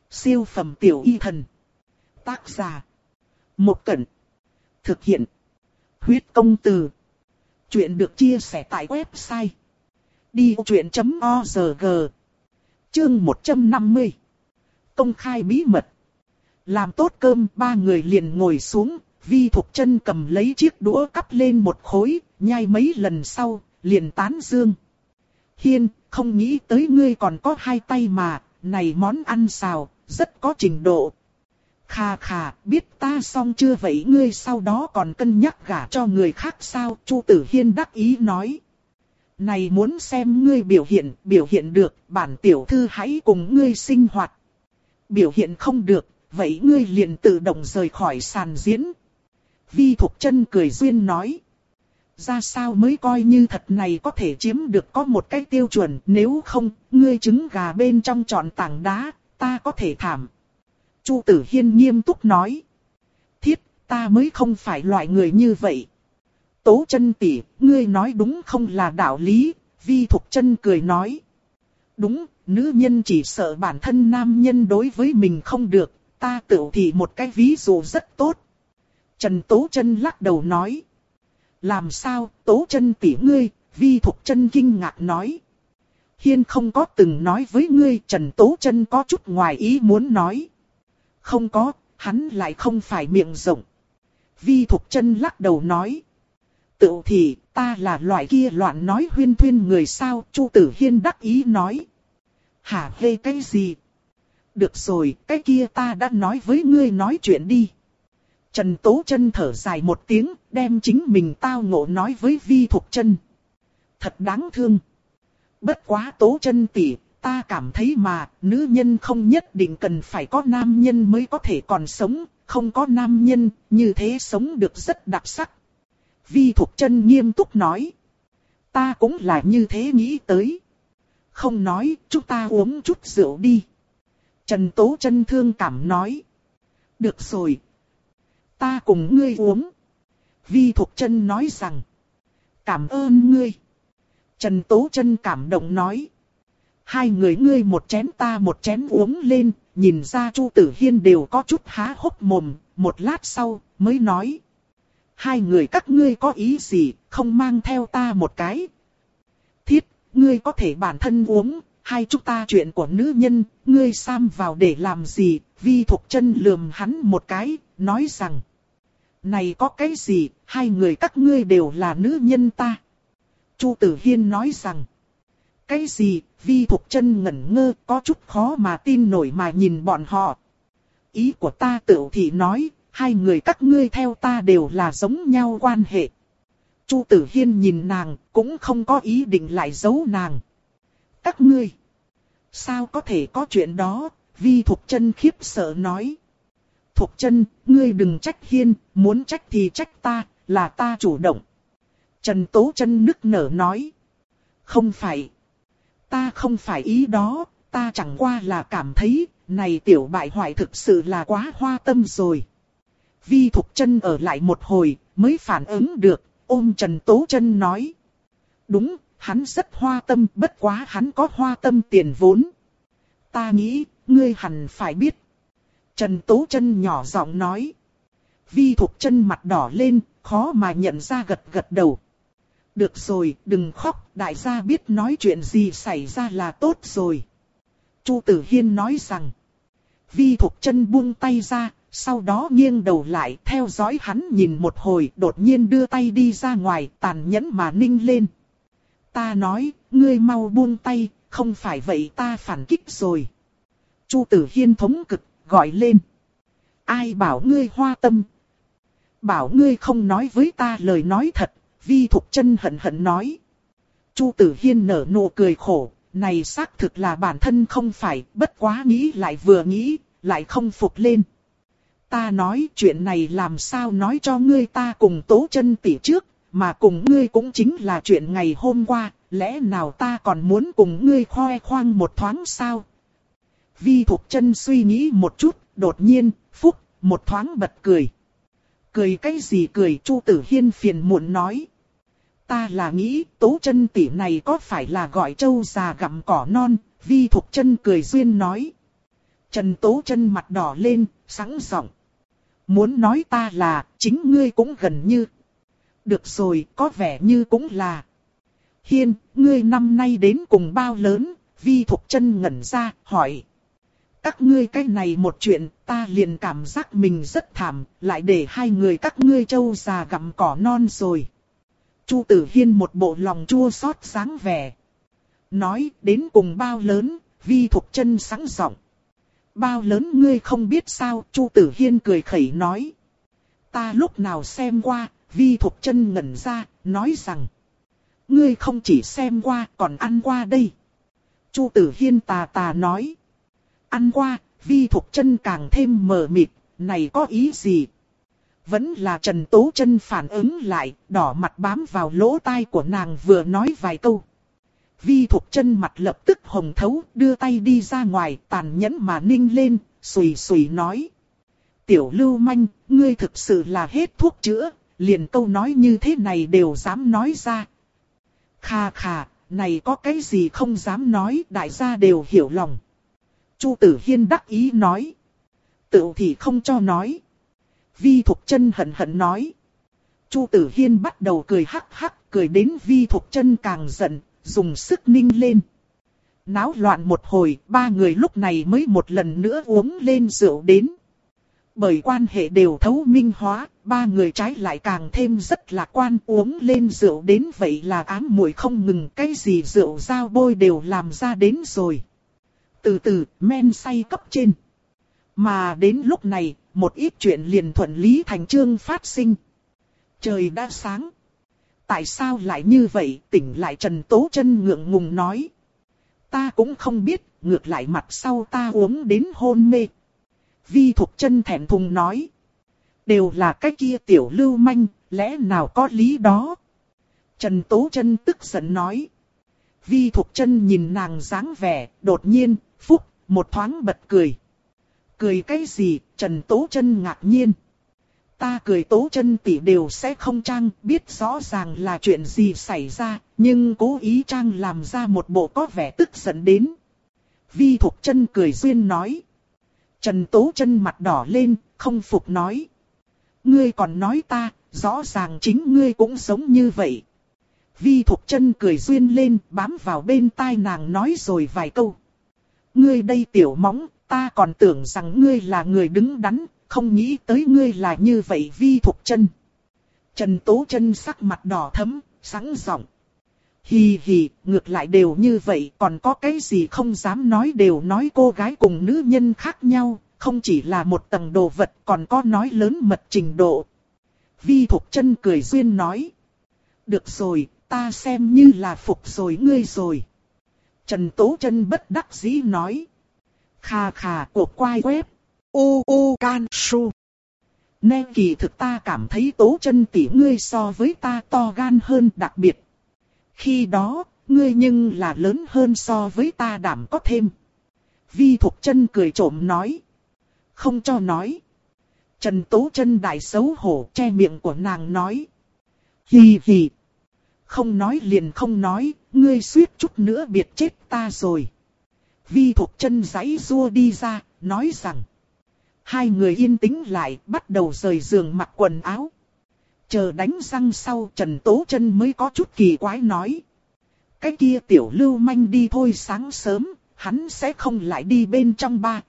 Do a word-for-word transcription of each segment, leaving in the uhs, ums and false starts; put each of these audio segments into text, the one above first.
Siêu phẩm tiểu y thần. Tác giả. Một Cẩn. Thực hiện. Huyết công từ. Chuyện được chia sẻ tại website đi vô chuyện chấm org. Chương một trăm năm mươi. Công khai bí mật. Làm tốt cơm, ba người liền ngồi xuống. Vi Thục Chân cầm lấy chiếc đũa cắp lên một khối, nhai mấy lần sau, liền tán dương. Hiên, không nghĩ tới ngươi còn có hai tay mà, này món ăn xào, rất có trình độ. Khà khà, biết ta xong chưa vậy ngươi sau đó còn cân nhắc gả cho người khác sao? Chu Tử Hiên đắc ý nói. Này muốn xem ngươi biểu hiện, biểu hiện được, bản tiểu thư hãy cùng ngươi sinh hoạt. Biểu hiện không được, vậy ngươi liền tự động rời khỏi sàn diễn. Vi Thục Chân cười duyên nói. Ra sao mới coi như thật này có thể chiếm được có một cái tiêu chuẩn, nếu không, ngươi trứng gà bên trong trọn tảng đá, ta có thể thảm. Chu Tử Hiên nghiêm túc nói. Thiết, ta mới không phải loại người như vậy. Tố Chân tỷ, ngươi nói đúng không là đạo lý, Vi Thục Chân cười nói. Đúng, nữ nhân chỉ sợ bản thân nam nhân đối với mình không được, ta tự thì một cái ví dụ rất tốt. Trần Tố Chân lắc đầu nói. Làm sao, Tố Chân tỷ ngươi? Vi Thục Chân kinh ngạc nói. Hiên không có từng nói với ngươi. Trần Tố Chân có chút ngoài ý muốn nói. Không có, hắn lại không phải miệng rộng. Vi Thục Chân lắc đầu nói. Tự thì, ta là loại kia loạn nói huyên thuyên người sao? Chu Tử Hiên đắc ý nói. Hả hê cái gì? Được rồi, cái kia ta đã nói với ngươi nói chuyện đi. Trần Tố Chân thở dài một tiếng, đem chính mình tao ngộ nói với Vi Thục Chân. Thật đáng thương. Bất quá Tố Chân tỷ, ta cảm thấy mà, nữ nhân không nhất định cần phải có nam nhân mới có thể còn sống, không có nam nhân, như thế sống được rất đặc sắc. Vi Thục Chân nghiêm túc nói. Ta cũng là như thế nghĩ tới. Không nói, chúng ta uống chút rượu đi. Trần Tố Chân thương cảm nói. Được rồi. Ta cùng ngươi uống. Vi Thục Chân nói rằng. Cảm ơn ngươi. Trần Tố Chân cảm động nói. Hai người ngươi một chén ta một chén uống lên. Nhìn ra Chu Tử Hiên đều có chút há hốc mồm. Một lát sau mới nói. Hai người các ngươi có ý gì không mang theo ta một cái. Thiết, ngươi có thể bản thân uống. Hai chúng ta chuyện của nữ nhân. Ngươi xăm vào để làm gì. Vi Thục Chân lườm hắn một cái. Nói rằng. Này có cái gì, hai người các ngươi đều là nữ nhân ta. Chu Tử Hiên nói rằng. Cái gì, Vi Thục Chân ngẩn ngơ, có chút khó mà tin nổi mà nhìn bọn họ. Ý của ta tự thì nói, hai người các ngươi theo ta đều là giống nhau quan hệ. Chu Tử Hiên nhìn nàng, cũng không có ý định lại giấu nàng. Các ngươi, sao có thể có chuyện đó, Vi Thục Chân khiếp sợ nói. Thục Chân, ngươi đừng trách Hiên, muốn trách thì trách ta, là ta chủ động. Trần Tố Chân nức nở nói. Không phải. Ta không phải ý đó, ta chẳng qua là cảm thấy, này tiểu bại hoại thực sự là quá hoa tâm rồi. Vi Thục Chân ở lại một hồi, mới phản ứng được, ôm Trần Tố Chân nói. Đúng, hắn rất hoa tâm, bất quá hắn có hoa tâm tiền vốn. Ta nghĩ, ngươi hẳn phải biết. Trần Tố Chân nhỏ giọng nói. Vi Thục Chân mặt đỏ lên, khó mà nhận ra gật gật đầu. Được rồi, đừng khóc, đại gia biết nói chuyện gì xảy ra là tốt rồi. Chu Tử Hiên nói rằng. Vi Thục Chân buông tay ra, sau đó nghiêng đầu lại theo dõi hắn nhìn một hồi, đột nhiên đưa tay đi ra ngoài, tàn nhẫn mà ninh lên. Ta nói, ngươi mau buông tay, không phải vậy ta phản kích rồi. Chu Tử Hiên thống cực. Gọi lên. Ai bảo ngươi hoa tâm? Bảo ngươi không nói với ta lời nói thật. Vi Thục Chân hận hận nói. Chu Tử Hiên nở nụ cười khổ. Này xác thực là bản thân không phải. Bất quá nghĩ lại vừa nghĩ. Lại không phục lên. Ta nói chuyện này làm sao nói cho ngươi ta cùng Tố Chân tỷ trước. Mà cùng ngươi cũng chính là chuyện ngày hôm qua. Lẽ nào ta còn muốn cùng ngươi khoe khoang một thoáng sao? Vi Thục Chân suy nghĩ một chút, đột nhiên, phúc, một thoáng bật cười. Cười cái gì cười? Chu Tử Hiên phiền muộn nói. Ta là nghĩ, Tố Chân tỷ này có phải là gọi trâu già gặm cỏ non? Vi Thục Chân cười duyên nói. Trần Tố Chân mặt đỏ lên, sẵn giọng. Muốn nói ta là, chính ngươi cũng gần như. Được rồi, có vẻ như cũng là. Hiên, ngươi năm nay đến cùng bao lớn? Vi Thục Chân ngẩn ra, hỏi. Các ngươi cái này một chuyện, ta liền cảm giác mình rất thảm, lại để hai người các ngươi trâu già gặm cỏ non rồi. Chu Tử Hiên một bộ lòng chua xót dáng vẻ. Nói, đến cùng bao lớn? Vi Thục Chân sẵn giọng. Bao lớn ngươi không biết sao? Chu Tử Hiên cười khẩy nói. Ta lúc nào xem qua? Vi Thục Chân ngẩn ra, nói rằng. Ngươi không chỉ xem qua, còn ăn qua đây. Chu Tử Hiên tà tà nói. Ăn qua, Vi Thục Chân càng thêm mờ mịt, này có ý gì? Vẫn là Trần Tố Chân phản ứng lại, đỏ mặt bám vào lỗ tai của nàng vừa nói vài câu. Vi Thục Chân mặt lập tức hồng thấu, đưa tay đi ra ngoài, tàn nhẫn mà ninh lên, sùi sùi nói. Tiểu lưu manh, ngươi thực sự là hết thuốc chữa, liền câu nói như thế này đều dám nói ra. Khà khà, này có cái gì không dám nói, đại gia đều hiểu lòng. Chu Tử Hiên đắc ý nói. Tự thì không cho nói. Vi Thục Chân hận hận nói. Chu Tử Hiên bắt đầu cười hắc hắc, cười đến Vi Thục Chân càng giận, dùng sức ninh lên. Náo loạn một hồi, ba người lúc này mới một lần nữa uống lên rượu đến. Bởi quan hệ đều thấu minh hóa, ba người trái lại càng thêm rất lạc quan, uống lên rượu đến vậy là ám muội không ngừng, cái gì rượu dao bôi đều làm ra đến rồi. Từ từ, men say cấp trên. Mà đến lúc này, một ít chuyện liền thuận lý thành chương phát sinh. Trời đã sáng. Tại sao lại như vậy? Tỉnh lại Trần Tố Chân ngượng ngùng nói. Ta cũng không biết, ngược lại mặt sau ta uống đến hôn mê. Vi Thục Chân thẹn thùng nói. Đều là cái kia tiểu lưu manh, lẽ nào có lý đó? Trần Tố Chân tức giận nói. Vi Thục Chân nhìn nàng dáng vẻ, đột nhiên, phúc, một thoáng bật cười. Cười cái gì? Trần Tố Chân ngạc nhiên. Ta cười Tố Chân tỷ đều sẽ không trang, biết rõ ràng là chuyện gì xảy ra, nhưng cố ý trang làm ra một bộ có vẻ tức giận đến. Vi Thục Chân cười duyên nói. Trần Tố Chân mặt đỏ lên, không phục nói. Ngươi còn nói ta, rõ ràng chính ngươi cũng giống như vậy. Vi Thục Chân cười duyên lên, bám vào bên tai nàng nói rồi vài câu. Ngươi đây tiểu móng, ta còn tưởng rằng ngươi là người đứng đắn, không nghĩ tới ngươi là như vậy Vi Thục Chân. Trần Tố Chân sắc mặt đỏ thẫm, sẵn giọng. Hì hì, ngược lại đều như vậy, còn có cái gì không dám nói đều nói cô gái cùng nữ nhân khác nhau, không chỉ là một tầng đồ vật còn có nói lớn mật trình độ. Vi Thục Chân cười duyên nói. Được rồi, ta xem như là phục rồi ngươi rồi. Trần Tố Chân bất đắc dĩ nói. Khà khà, cuộc quay web. U U Can Su. Nè kỳ thực ta cảm thấy Tố Chân tỷ ngươi so với ta to gan hơn đặc biệt. Khi đó, ngươi nhưng là lớn hơn so với ta đảm có thêm. Vi Thục Chân cười trộm nói. Không cho nói. Trần Tố Chân đại xấu hổ che miệng của nàng nói. Hì hì. Không nói liền không nói, ngươi suýt chút nữa biệt chết ta rồi. Vi Thục Chân giãy giụa đi ra, nói rằng. Hai người yên tĩnh lại, bắt đầu rời giường mặc quần áo. Chờ đánh răng sau, Trần Tố Chân mới có chút kỳ quái nói. Cái kia tiểu lưu manh đi thôi, sáng sớm, hắn sẽ không lại đi bên trong ba.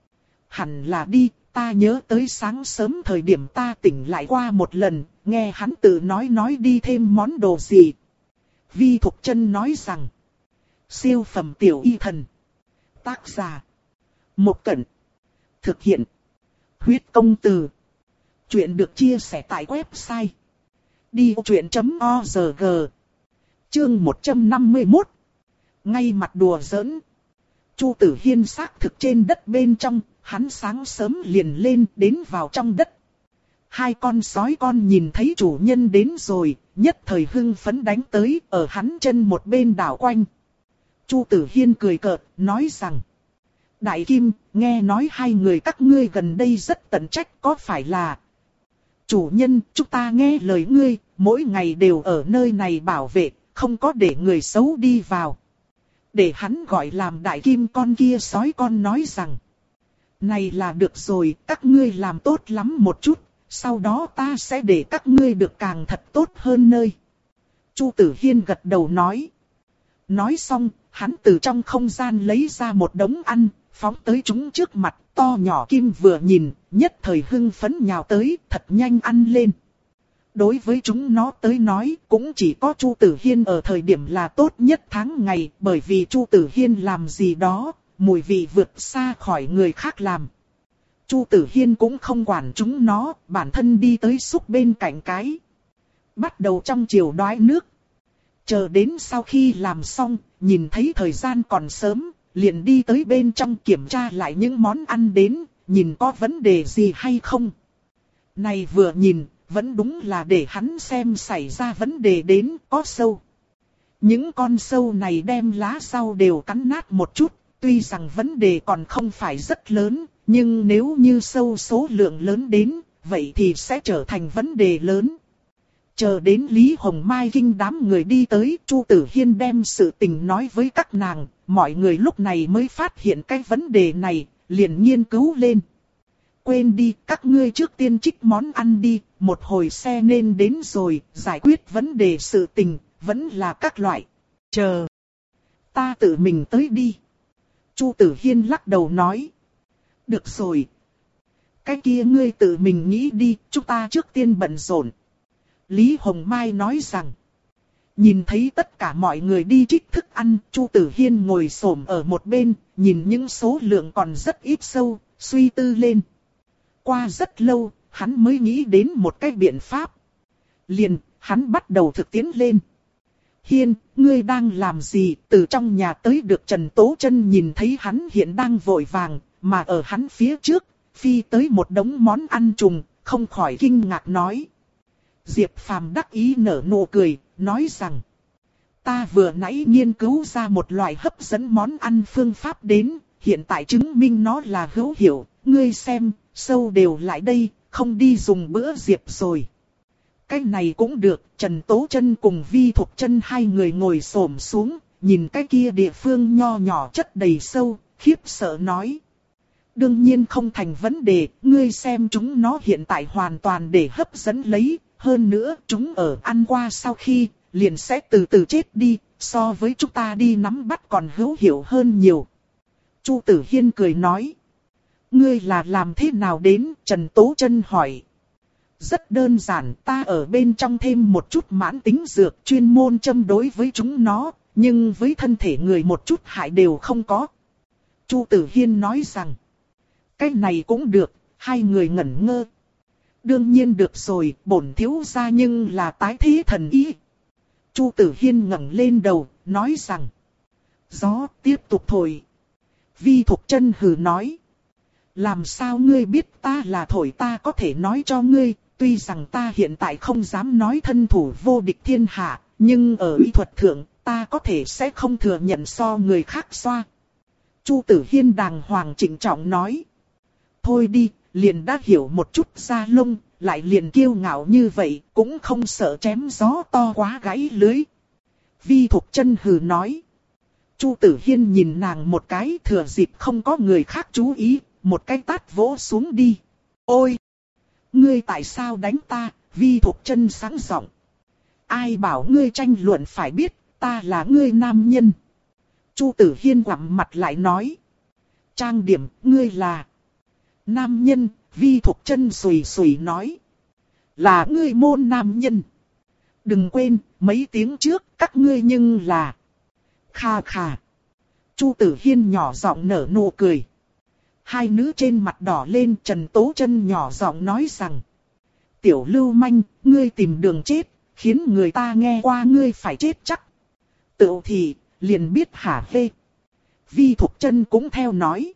Hẳn là đi, ta nhớ tới sáng sớm thời điểm ta tỉnh lại qua một lần, nghe hắn tự nói nói đi thêm món đồ gì. Vi Thục Chân nói rằng. Siêu phẩm tiểu y thần. Tác giả. Một Cẩn. Thực hiện. Huyết công từ. Chuyện được chia sẻ tại website. đi ô chuyện chấm o rờ giê. Chương một trăm năm mươi mốt. Ngay mặt đùa giỡn. Chu Tử Hiên xác thực trên đất bên trong, hắn sáng sớm liền lên đến vào trong đất. Hai con sói con nhìn thấy chủ nhân đến rồi, nhất thời hưng phấn đánh tới, ở hắn chân một bên đảo quanh. Chu Tử Hiên cười cợt, nói rằng. Đại Kim, nghe nói hai người các ngươi gần đây rất tận trách, có phải là... Chủ nhân, chúng ta nghe lời ngươi, mỗi ngày đều ở nơi này bảo vệ, không có để người xấu đi vào. Để hắn gọi làm Đại Kim con kia sói con nói rằng. Này là được rồi, các ngươi làm tốt lắm một chút, sau đó ta sẽ để các ngươi được càng thật tốt hơn nơi. Chu Tử Hiên gật đầu nói. Nói xong, hắn từ trong không gian lấy ra một đống ăn, phóng tới chúng trước mặt, to nhỏ kim vừa nhìn, nhất thời hưng phấn nhào tới, thật nhanh ăn lên. Đối với chúng nó tới nói, cũng chỉ có Chu Tử Hiên ở thời điểm là tốt nhất tháng ngày, bởi vì Chu Tử Hiên làm gì đó, mùi vị vượt xa khỏi người khác làm. Chu Tử Hiên cũng không quản chúng nó, bản thân đi tới xúc bên cạnh cái. Bắt đầu trong chiều đoái nước. Chờ đến sau khi làm xong, nhìn thấy thời gian còn sớm, liền đi tới bên trong kiểm tra lại những món ăn đến, nhìn có vấn đề gì hay không. Này vừa nhìn, vẫn đúng là để hắn xem xảy ra vấn đề đến, có sâu. Những con sâu này đem lá rau đều cắn nát một chút, tuy rằng vấn đề còn không phải rất lớn, nhưng nếu như sâu số lượng lớn đến, vậy thì sẽ trở thành vấn đề lớn. Chờ đến Lý Hồng Mai kinh đám người đi tới, Chu Tử Hiên đem sự tình nói với các nàng, mọi người lúc này mới phát hiện cái vấn đề này, liền nghiên cứu lên. Quên đi, các ngươi trước tiên trích món ăn đi, một hồi xe nên đến rồi, giải quyết vấn đề sự tình, vẫn là các loại. Chờ, ta tự mình tới đi. Chu Tử Hiên lắc đầu nói. Được rồi. Cái kia ngươi tự mình nghĩ đi, chúng ta trước tiên bận rộn. Lý Hồng Mai nói rằng. Nhìn thấy tất cả mọi người đi trích thức ăn, Chu Tử Hiên ngồi xổm ở một bên, nhìn những số lượng còn rất ít sâu, suy tư lên. Qua rất lâu, hắn mới nghĩ đến một cái biện pháp. Liền, hắn bắt đầu thực tiến lên. Hiên, ngươi đang làm gì? Từ trong nhà tới được Trần Tố Chân nhìn thấy hắn hiện đang vội vàng, mà ở hắn phía trước, phi tới một đống món ăn trùng, không khỏi kinh ngạc nói. Diệp Phàm đắc ý nở nụ cười, nói rằng. Ta vừa nãy nghiên cứu ra một loại hấp dẫn món ăn phương pháp đến, hiện tại chứng minh nó là hữu hiệu, ngươi xem, sâu đều lại đây, không đi dùng bữa Diệp rồi. Cái này cũng được, Trần Tố Chân cùng Vi Thục Chân hai người ngồi xổm xuống, nhìn cái kia địa phương nho nhỏ chất đầy sâu, khiếp sợ nói. Đương nhiên không thành vấn đề, ngươi xem chúng nó hiện tại hoàn toàn để hấp dẫn lấy, hơn nữa chúng ở ăn qua sau khi, liền sẽ từ từ chết đi, so với chúng ta đi nắm bắt còn hữu hiệu hơn nhiều. Chu Tử Hiên cười nói. Ngươi là làm thế nào đến? Trần Tố Chân hỏi. Rất đơn giản, ta ở bên trong thêm một chút mãn tính dược chuyên môn châm đối với chúng nó, nhưng với thân thể người một chút hại đều không có. Chu Tử Hiên nói rằng. Cái này cũng được, hai người ngẩn ngơ. Đương nhiên được rồi, bổn thiếu gia nhưng là tái thế thần ý. Chu Tử Hiên ngẩng lên đầu, nói rằng. Gió tiếp tục thổi. Vi Thục Chân hừ nói. Làm sao ngươi biết ta là thổi? Ta có thể nói cho ngươi, tuy rằng ta hiện tại không dám nói thân thủ vô địch thiên hạ, nhưng ở y thuật thượng, ta có thể sẽ không thừa nhận so người khác xoa. Chu Tử Hiên đàng hoàng trịnh trọng nói. Thôi đi, liền đã hiểu một chút da lông, lại liền kiêu ngạo như vậy, cũng không sợ chém gió to quá gãy lưới. Vi Thục Chân hừ nói. Chu Tử Hiên nhìn nàng một cái, thừa dịp không có người khác chú ý, một cái tát vỗ xuống đi. Ôi! Ngươi tại sao đánh ta? Vi Thục Chân sáng giọng. Ai bảo ngươi tranh luận? Phải biết, ta là ngươi nam nhân. Chu Tử Hiên quặm mặt lại nói. Trang điểm, ngươi là nam nhân. Vi Thục Chân sùi sùi nói. Là ngươi môn nam nhân. Đừng quên, mấy tiếng trước các ngươi nhưng là. Kha kha. Chu Tử Hiên nhỏ giọng nở nụ cười. Hai nữ trên mặt đỏ lên, Trần Tố Chân nhỏ giọng nói rằng. Tiểu lưu manh, ngươi tìm đường chết, khiến người ta nghe qua ngươi phải chết chắc. Tựu thì, liền biết hả hê. Vi Thục Chân cũng theo nói.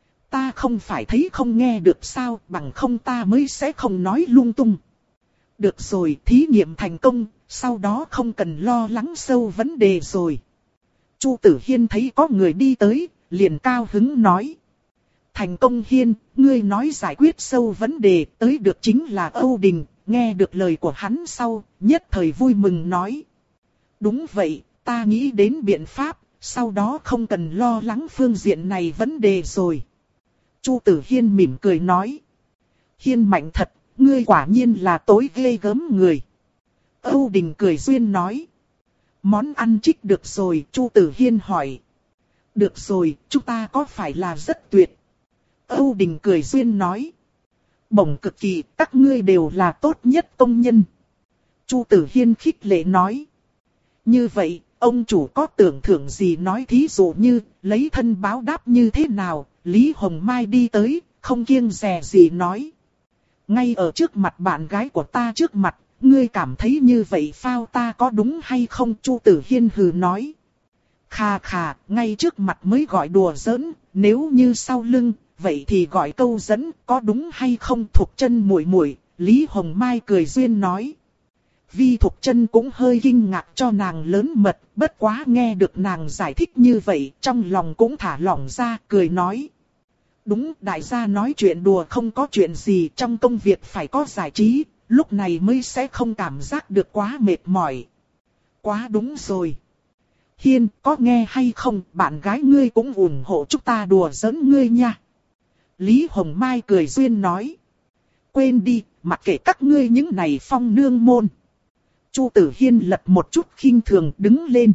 Ta không phải thấy không nghe được sao, bằng không ta mới sẽ không nói lung tung. Được rồi, thí nghiệm thành công, sau đó không cần lo lắng sâu vấn đề rồi. Chu Tử Hiên thấy có người đi tới, liền cao hứng nói. Thành công Hiên, ngươi nói giải quyết sâu vấn đề, tới được chính là Âu Đình, nghe được lời của hắn sau, nhất thời vui mừng nói. Đúng vậy, ta nghĩ đến biện pháp, sau đó không cần lo lắng phương diện này vấn đề rồi. Chu Tử Hiên mỉm cười nói. Hiên mạnh thật, ngươi quả nhiên là tối ghê gớm người. Âu Đình cười duyên nói. Món ăn trích được rồi, Chu Tử Hiên hỏi. Được rồi, chúng ta có phải là rất tuyệt? Âu Đình cười duyên nói. Bổng cực kỳ, các ngươi đều là tốt nhất công nhân. Chu Tử Hiên khích lệ nói. Như vậy, ông chủ có tưởng thưởng gì nói thí dụ như, lấy thân báo đáp như thế nào? Lý Hồng Mai đi tới, không kiêng dè gì nói. Ngay ở trước mặt bạn gái của ta trước mặt, ngươi cảm thấy như vậy phao ta có đúng hay không? Chu Tử Hiên hừ nói. Khà khà, ngay trước mặt mới gọi đùa giỡn, nếu như sau lưng, vậy thì gọi câu dẫn, có đúng hay không? Thục Chân muội muội, Lý Hồng Mai cười duyên nói. Vi Thục Chân cũng hơi kinh ngạc cho nàng lớn mật, bất quá nghe được nàng giải thích như vậy, trong lòng cũng thả lỏng ra, cười nói. Đúng, đại gia nói chuyện đùa không có chuyện gì, trong công việc phải có giải trí, lúc này mới sẽ không cảm giác được quá mệt mỏi. Quá đúng rồi. Hiên, có nghe hay không, bạn gái ngươi cũng ủng hộ chúng ta đùa giỡn ngươi nha. Lý Hồng Mai cười duyên nói. Quên đi, mặc kệ các ngươi những này phong nương môn. Chu Tử Hiên lật một chút khinh thường đứng lên.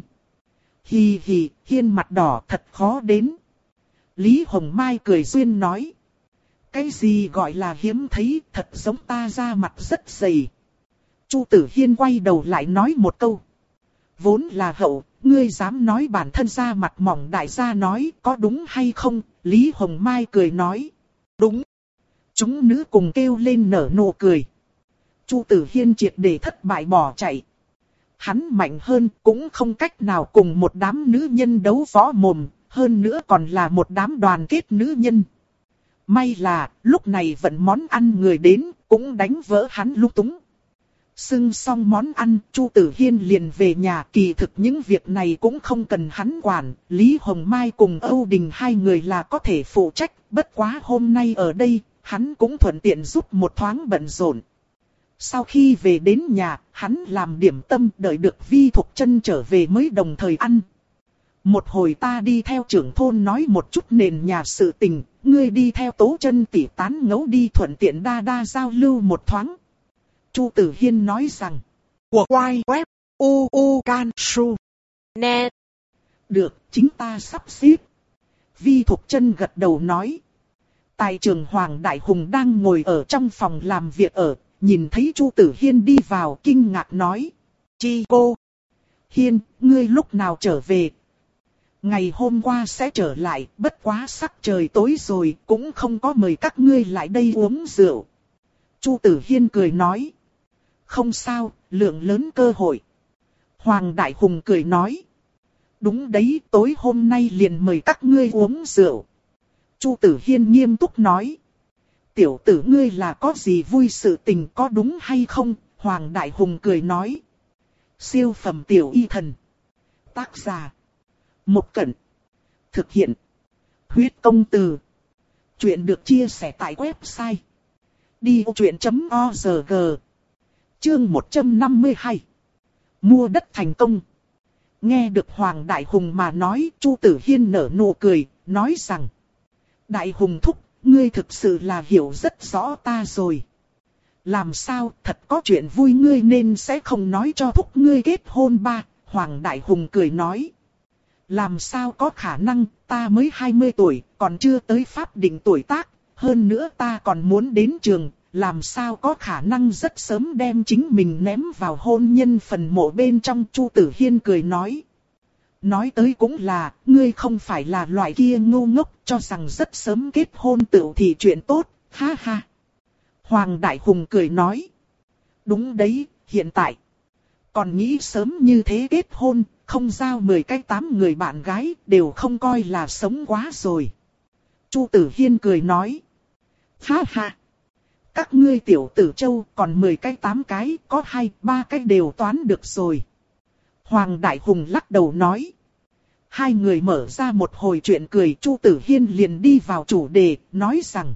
Hì hì, Hiên mặt đỏ thật khó đến. Lý Hồng Mai cười duyên nói. Cái gì gọi là hiếm thấy, thật giống ta ra mặt rất dày. Chu Tử Hiên quay đầu lại nói một câu. Vốn là hậu, ngươi dám nói bản thân ra mặt mỏng, đại gia nói có đúng hay không? Lý Hồng Mai cười nói. Đúng. Chúng nữ cùng kêu lên nở nụ cười. Chu Tử Hiên triệt để thất bại bỏ chạy. Hắn mạnh hơn cũng không cách nào cùng một đám nữ nhân đấu võ mồm, hơn nữa còn là một đám đoàn kết nữ nhân. May là lúc này vẫn món ăn người đến, cũng đánh vỡ hắn lung túng. Xưng xong món ăn, Chu Tử Hiên liền về nhà. Kỳ thực những việc này cũng không cần hắn quản, Lý Hồng Mai cùng Âu Đình hai người là có thể phụ trách. Bất quá hôm nay ở đây, hắn cũng thuận tiện giúp một thoáng bận rộn. Sau khi về đến nhà, hắn làm điểm tâm đợi được Vi Thục Chân trở về mới đồng thời ăn. Một hồi ta đi theo trưởng thôn nói một chút nền nhà sự tình, ngươi đi theo Tố Chân tỉ tán ngấu đi, thuận tiện đa đa giao lưu một thoáng. Chu Tử Hiên nói rằng. Của quay web u u can su net. Được, chính ta sắp xếp. Vi Thục Chân gật đầu nói. Tài trưởng Hoàng Đại Hùng đang ngồi ở trong phòng làm việc ở, nhìn thấy Chu Tử Hiên đi vào kinh ngạc nói. Chi cô? Hiên, ngươi lúc nào trở về? Ngày hôm qua sẽ trở lại, bất quá sắc trời tối rồi, cũng không có mời các ngươi lại đây uống rượu. Chu Tử Hiên cười nói. Không sao, lượng lớn cơ hội. Hoàng Đại Hùng cười nói. Đúng đấy, tối hôm nay liền mời các ngươi uống rượu. Chu Tử Hiên nghiêm túc nói. Tiểu tử ngươi là có gì vui sự tình có đúng hay không? Hoàng Đại Hùng cười nói. Siêu phẩm tiểu y thần. Tác giả. Một Cẩn. Thực hiện. Huyết công từ. Chuyện được chia sẻ tại website. đi vô chuyện chấm org. Chương một trăm năm mươi hai. Mua đất thành công. Nghe được Hoàng Đại Hùng mà nói, Chu Tử Hiên nở nụ cười, nói rằng. Đại Hùng thúc, ngươi thực sự là hiểu rất rõ ta rồi. Làm sao, thật có chuyện vui ngươi nên sẽ không nói cho thúc ngươi kết hôn ba. Hoàng Đại Hùng cười nói. Làm sao có khả năng, ta mới hai mươi tuổi, còn chưa tới pháp định tuổi tác, hơn nữa ta còn muốn đến trường, làm sao có khả năng rất sớm đem chính mình ném vào hôn nhân phần mộ bên trong. Chu Tử Hiên cười nói. Nói tới cũng là, ngươi không phải là loại kia ngu ngốc cho rằng rất sớm kết hôn tựu thì chuyện tốt, ha ha. Hoàng Đại Hùng cười nói. Đúng đấy, hiện tại. Còn nghĩ sớm như thế kết hôn, không giao mười cái tám người bạn gái, đều không coi là sống quá rồi. Chu Tử Hiên cười nói. Ha ha. Các ngươi tiểu tử châu còn mười cái tám cái, có hai, ba cái đều toán được rồi. Hoàng Đại Hùng lắc đầu nói. Hai người mở ra một hồi chuyện cười, Chu Tử Hiên liền đi vào chủ đề, nói rằng.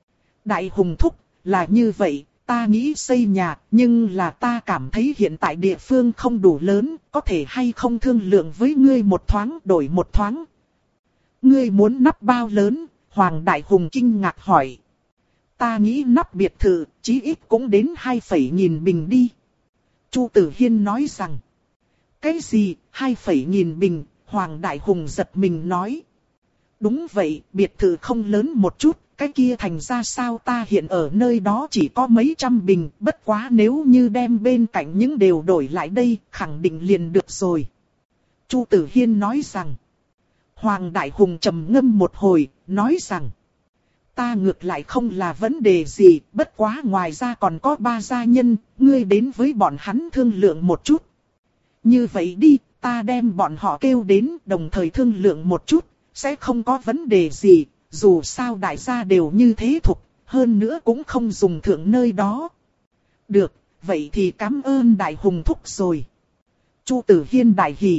Đại Hùng thúc, là như vậy, ta nghĩ xây nhà, nhưng là ta cảm thấy hiện tại địa phương không đủ lớn, có thể hay không thương lượng với ngươi một thoáng, đổi một thoáng. Ngươi muốn nắp bao lớn? Hoàng Đại Hùng kinh ngạc hỏi. Ta nghĩ nắp biệt thự, chí ít cũng đến hai phẩy nghìn bình đi. Chu Tử Hiên nói rằng. Cái gì, hai phẩy nghìn bình, Hoàng Đại Hùng giật mình nói. Đúng vậy, biệt thự không lớn một chút, cái kia thành ra sao ta hiện ở nơi đó chỉ có mấy trăm bình, bất quá nếu như đem bên cạnh những đều đổi lại đây, khẳng định liền được rồi. Chu Tử Hiên nói rằng. Hoàng Đại Hùng trầm ngâm một hồi, nói rằng. Ta ngược lại không là vấn đề gì, bất quá ngoài ra còn có ba gia nhân, ngươi đến với bọn hắn thương lượng một chút. Như vậy đi, ta đem bọn họ kêu đến, đồng thời thương lượng một chút, sẽ không có vấn đề gì, dù sao đại gia đều như thế thục, hơn nữa cũng không dùng thượng nơi đó. Được, vậy thì cảm ơn Đại Hùng thúc rồi. Chu Tử Hiên đại hỉ.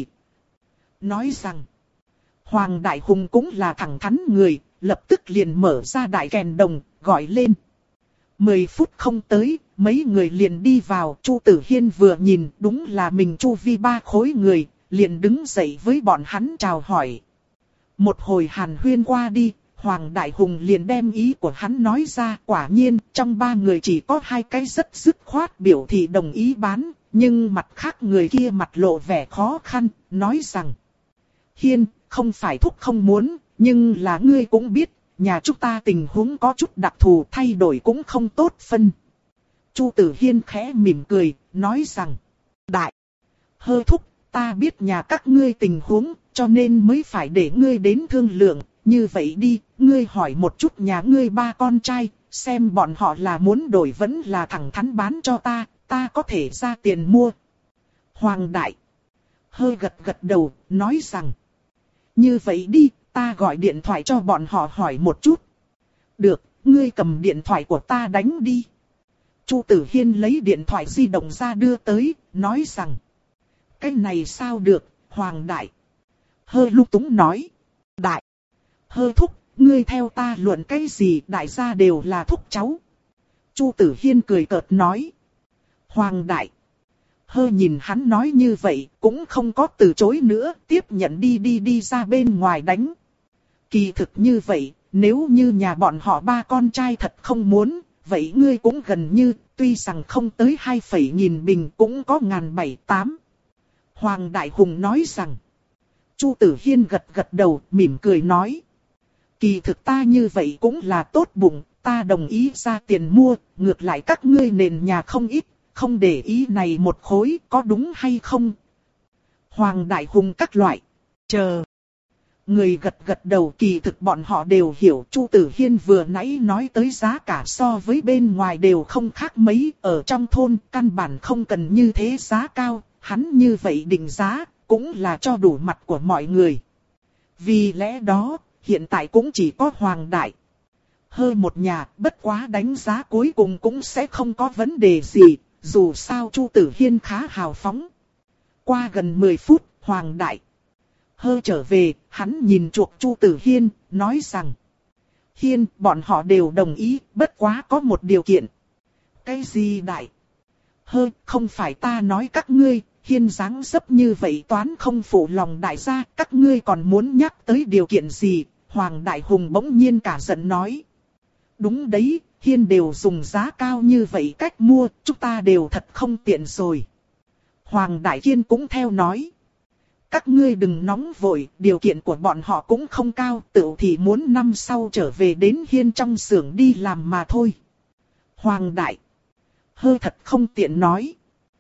Nói rằng, Hoàng Đại Hùng cũng là thẳng thắn người, lập tức liền mở ra đại kèn đồng, gọi lên. Mười phút không tới, mấy người liền đi vào, Chu Tử Hiên vừa nhìn, đúng là mình chu vi ba khối người, liền đứng dậy với bọn hắn chào hỏi. Một hồi hàn huyên qua đi, Hoàng Đại Hùng liền đem ý của hắn nói ra, quả nhiên, trong ba người chỉ có hai cái rất dứt khoát biểu thị đồng ý bán, nhưng mặt khác người kia mặt lộ vẻ khó khăn, nói rằng. Hiên, không phải thúc không muốn, nhưng là ngươi cũng biết, nhà chúng ta tình huống có chút đặc thù, thay đổi cũng không tốt phân. Chu Tử Hiên khẽ mỉm cười, nói rằng. Đại, hơ thúc, ta biết nhà các ngươi tình huống, cho nên mới phải để ngươi đến thương lượng. Như vậy đi, ngươi hỏi một chút nhà ngươi ba con trai, xem bọn họ là muốn đổi vẫn là thẳng thắn bán cho ta, ta có thể ra tiền mua. Hoàng Đại, hơi gật gật đầu, nói rằng. Như vậy đi, ta gọi điện thoại cho bọn họ hỏi một chút. Được, ngươi cầm điện thoại của ta đánh đi. Chu Tử Hiên lấy điện thoại di động ra đưa tới, nói rằng. Cái này sao được, Hoàng Đại. Hơi lung túng nói. Đại, hơ thúc, ngươi theo ta luận cái gì, đại gia đều là thúc cháu. Chu Tử Hiên cười cợt nói. Hoàng Đại. Hơ nhìn hắn nói như vậy, cũng không có từ chối nữa, tiếp nhận đi đi đi ra bên ngoài đánh. Kỳ thực như vậy, nếu như nhà bọn họ ba con trai thật không muốn, vậy ngươi cũng gần như, tuy rằng không tới hai phẩy nghìn bình cũng có ngàn bảy tám. Hoàng Đại Hùng nói rằng. Chu Tử Hiên gật gật đầu, mỉm cười nói. Kỳ thực ta như vậy cũng là tốt bụng, ta đồng ý ra tiền mua, ngược lại các ngươi nền nhà không ít, không để ý này một khối, có đúng hay không? Hoàng Đại Hùng các loại. Chờ. Người gật gật đầu, kỳ thực bọn họ đều hiểu Chu Tử Hiên vừa nãy nói tới giá cả so với bên ngoài đều không khác mấy, ở trong thôn căn bản không cần như thế giá cao, hắn như vậy định giá, cũng là cho đủ mặt của mọi người. Vì lẽ đó, hiện tại cũng chỉ có Hoàng Đại Hơ một nhà, bất quá đánh giá cuối cùng cũng sẽ không có vấn đề gì, dù sao Chu Tử Hiên khá hào phóng. Qua gần mười phút, Hoàng Đại Hơ trở về, hắn nhìn chuộc Chu Tử Hiên, nói rằng. Hiên, bọn họ đều đồng ý, bất quá có một điều kiện. Cái gì Đại Hơ, không phải ta nói các ngươi, Hiên dáng dấp như vậy toán không phụ lòng đại gia, các ngươi còn muốn nhắc tới điều kiện gì? Hoàng Đại Hùng bỗng nhiên cả giận nói. Đúng đấy, Hiên đều dùng giá cao như vậy cách mua, chúng ta đều thật không tiện rồi. Hoàng Đại Kiên cũng theo nói. Các ngươi đừng nóng vội, điều kiện của bọn họ cũng không cao, tự thì muốn năm sau trở về đến Hiên trong xưởng đi làm mà thôi. Hoàng Đại Hơ thật không tiện nói.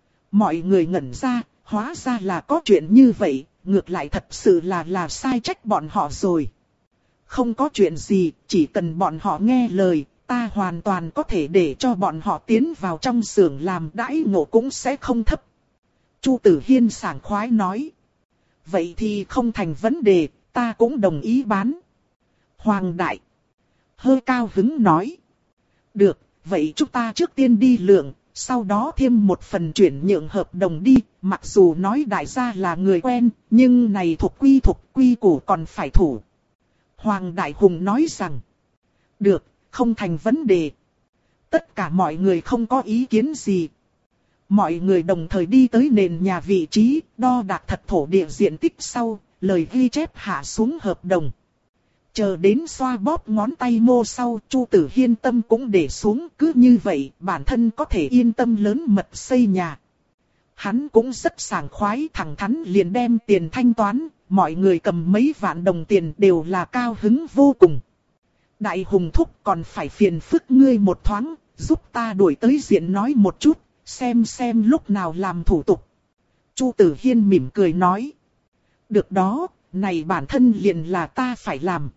Mọi người ngẩn ra, hóa ra là có chuyện như vậy, ngược lại thật sự là là sai trách bọn họ rồi. Không có chuyện gì, chỉ cần bọn họ nghe lời, ta hoàn toàn có thể để cho bọn họ tiến vào trong xưởng làm, đãi ngộ cũng sẽ không thấp. Chu Tử Hiên sảng khoái nói. Vậy thì không thành vấn đề, ta cũng đồng ý bán. Hoàng Đại Hơ cao hứng nói. Được, vậy chúng ta trước tiên đi lượng, sau đó thêm một phần chuyển nhượng hợp đồng đi, mặc dù nói đại gia là người quen, nhưng này thuộc quy thuộc quy củ còn phải thủ. Hoàng Đại Hùng nói rằng. Được, không thành vấn đề. Tất cả mọi người không có ý kiến gì. Mọi người đồng thời đi tới nền nhà vị trí, đo đạc thật thổ địa diện tích sau, lời ghi chép hạ xuống hợp đồng. Chờ đến xoa bóp ngón tay mô sau, Chu Tử Hiên tâm cũng để xuống, cứ như vậy, bản thân có thể yên tâm lớn mật xây nhà. Hắn cũng rất sảng khoái, thẳng thắn liền đem tiền thanh toán, mọi người cầm mấy vạn đồng tiền đều là cao hứng vô cùng. Đại Hùng thúc còn phải phiền phức ngươi một thoáng, giúp ta đuổi tới diện nói một chút, xem xem lúc nào làm thủ tục. Chu Tử Hiên mỉm cười nói. Được đó, này bản thân liền là ta phải làm.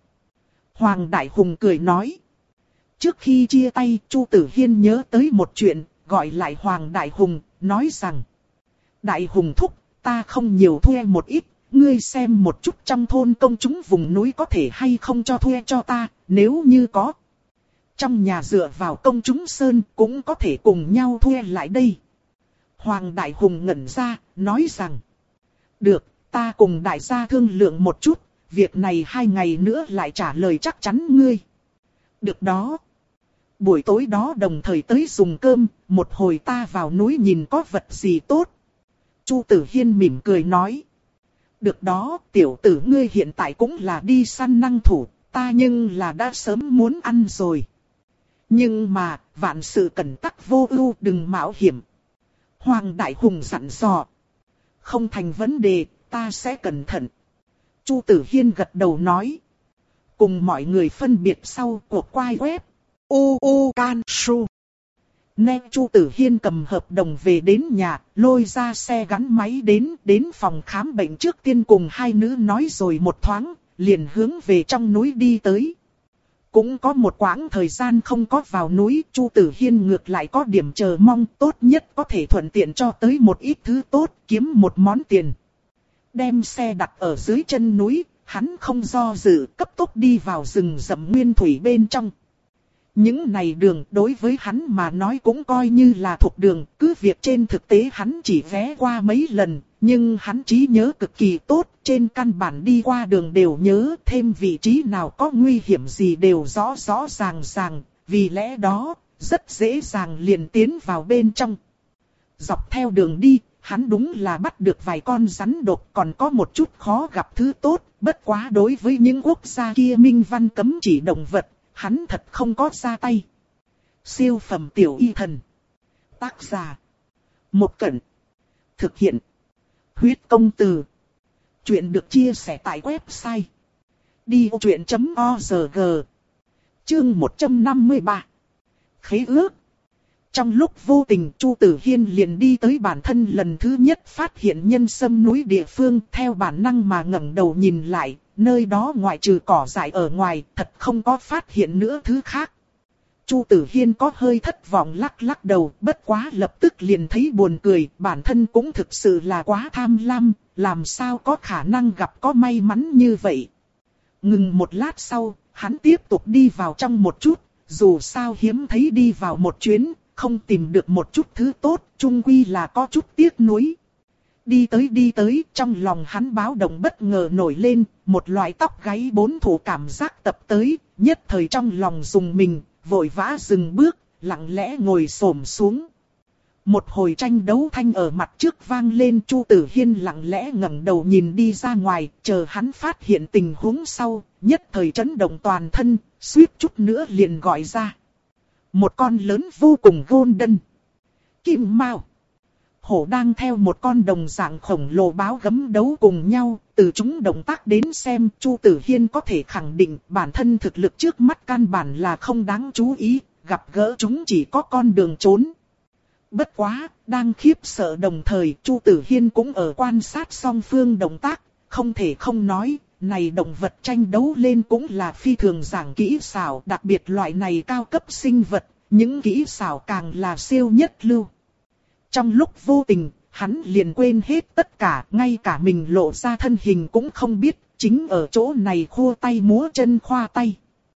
Hoàng Đại Hùng cười nói. Trước khi chia tay, Chu Tử Hiên nhớ tới một chuyện, gọi lại Hoàng Đại Hùng, nói rằng. Đại Hùng thúc, ta không nhiều thuê một ít, ngươi xem một chút trong thôn công chúng vùng núi có thể hay không cho thuê cho ta, nếu như có. Trong nhà dựa vào công chúng sơn cũng có thể cùng nhau thuê lại đây. Hoàng Đại Hùng ngẩn ra, nói rằng. Được, ta cùng đại gia thương lượng một chút, việc này hai ngày nữa lại trả lời chắc chắn ngươi. Được đó. Buổi tối đó đồng thời tới dùng cơm, một hồi ta vào núi nhìn có vật gì tốt. Chu Tử Hiên mỉm cười nói. Được đó, tiểu tử ngươi hiện tại cũng là đi săn năng thủ, ta nhưng là đã sớm muốn ăn rồi. Nhưng mà, vạn sự cẩn tắc vô ưu, đừng mạo hiểm. Hoàng Đại Hùng dặn dò. Không thành vấn đề, ta sẽ cẩn thận. Chu Tử Hiên gật đầu nói. Cùng mọi người phân biệt sau cuộc quay web. u u can su. Nghe Chu Tử Hiên cầm hợp đồng về đến nhà, lôi ra xe gắn máy đến, đến phòng khám bệnh trước tiên cùng hai nữ nói rồi một thoáng, liền hướng về trong núi đi tới. Cũng có một quãng thời gian không có vào núi, Chu Tử Hiên ngược lại có điểm chờ mong, tốt nhất có thể thuận tiện cho tới một ít thứ tốt, kiếm một món tiền. Đem xe đặt ở dưới chân núi, hắn không do dự, cấp tốc đi vào rừng rậm nguyên thủy bên trong. Những này đường đối với hắn mà nói cũng coi như là thuộc đường, cứ việc trên thực tế hắn chỉ ghé qua mấy lần, nhưng hắn trí nhớ cực kỳ tốt, trên căn bản đi qua đường đều nhớ, thêm vị trí nào có nguy hiểm gì đều rõ rõ ràng ràng, vì lẽ đó, rất dễ dàng liền tiến vào bên trong. Dọc theo đường đi, hắn đúng là bắt được vài con rắn độc, còn có một chút khó gặp thứ tốt, bất quá đối với những quốc gia kia minh văn cấm chỉ động vật, hắn thật không có ra tay. Siêu phẩm tiểu y thần. Tác giả. Một Cẩn. Thực hiện. Huyết công từ. Chuyện được chia sẻ tại website. đi ô truyện chấm org. Chương một trăm năm mươi ba. Khế ước. Trong lúc vô tình Chu Tử Hiên liền đi tới bản thân lần thứ nhất phát hiện nhân sâm núi địa phương, theo bản năng mà ngẩng đầu nhìn lại, nơi đó ngoại trừ cỏ dại ở ngoài, thật không có phát hiện nữa thứ khác. Chu Tử Hiên có hơi thất vọng lắc lắc đầu, bất quá lập tức liền thấy buồn cười, bản thân cũng thực sự là quá tham lam, làm sao có khả năng gặp có may mắn như vậy. Ngừng một lát sau, hắn tiếp tục đi vào trong một chút, dù sao hiếm thấy đi vào một chuyến, không tìm được một chút thứ tốt, chung quy là có chút tiếc nuối. Đi tới đi tới, trong lòng hắn báo động bất ngờ nổi lên, một loại tóc gáy bốn thủ cảm giác tập tới, nhất thời trong lòng dùng mình, vội vã dừng bước, lặng lẽ ngồi xổm xuống. Một hồi tranh đấu thanh ở mặt trước vang lên, Chu Tử Hiên lặng lẽ ngẩng đầu nhìn đi ra ngoài, chờ hắn phát hiện tình huống sau, nhất thời chấn động toàn thân, suýt chút nữa liền gọi ra. Một con lớn vô cùng golden. Kim Mao. Hổ đang theo một con đồng dạng khổng lồ báo gấm đấu cùng nhau, từ chúng động tác đến xem, Chu Tử Hiên có thể khẳng định bản thân thực lực trước mắt căn bản là không đáng chú ý, gặp gỡ chúng chỉ có con đường trốn. Bất quá, đang khiếp sợ đồng thời, Chu Tử Hiên cũng ở quan sát song phương động tác, không thể không nói, này động vật tranh đấu lên cũng là phi thường giảng kỹ xảo, đặc biệt loại này cao cấp sinh vật, những kỹ xảo càng là siêu nhất lưu. Trong lúc vô tình, hắn liền quên hết tất cả, ngay cả mình lộ ra thân hình cũng không biết, chính ở chỗ này khua tay múa chân khoa tay.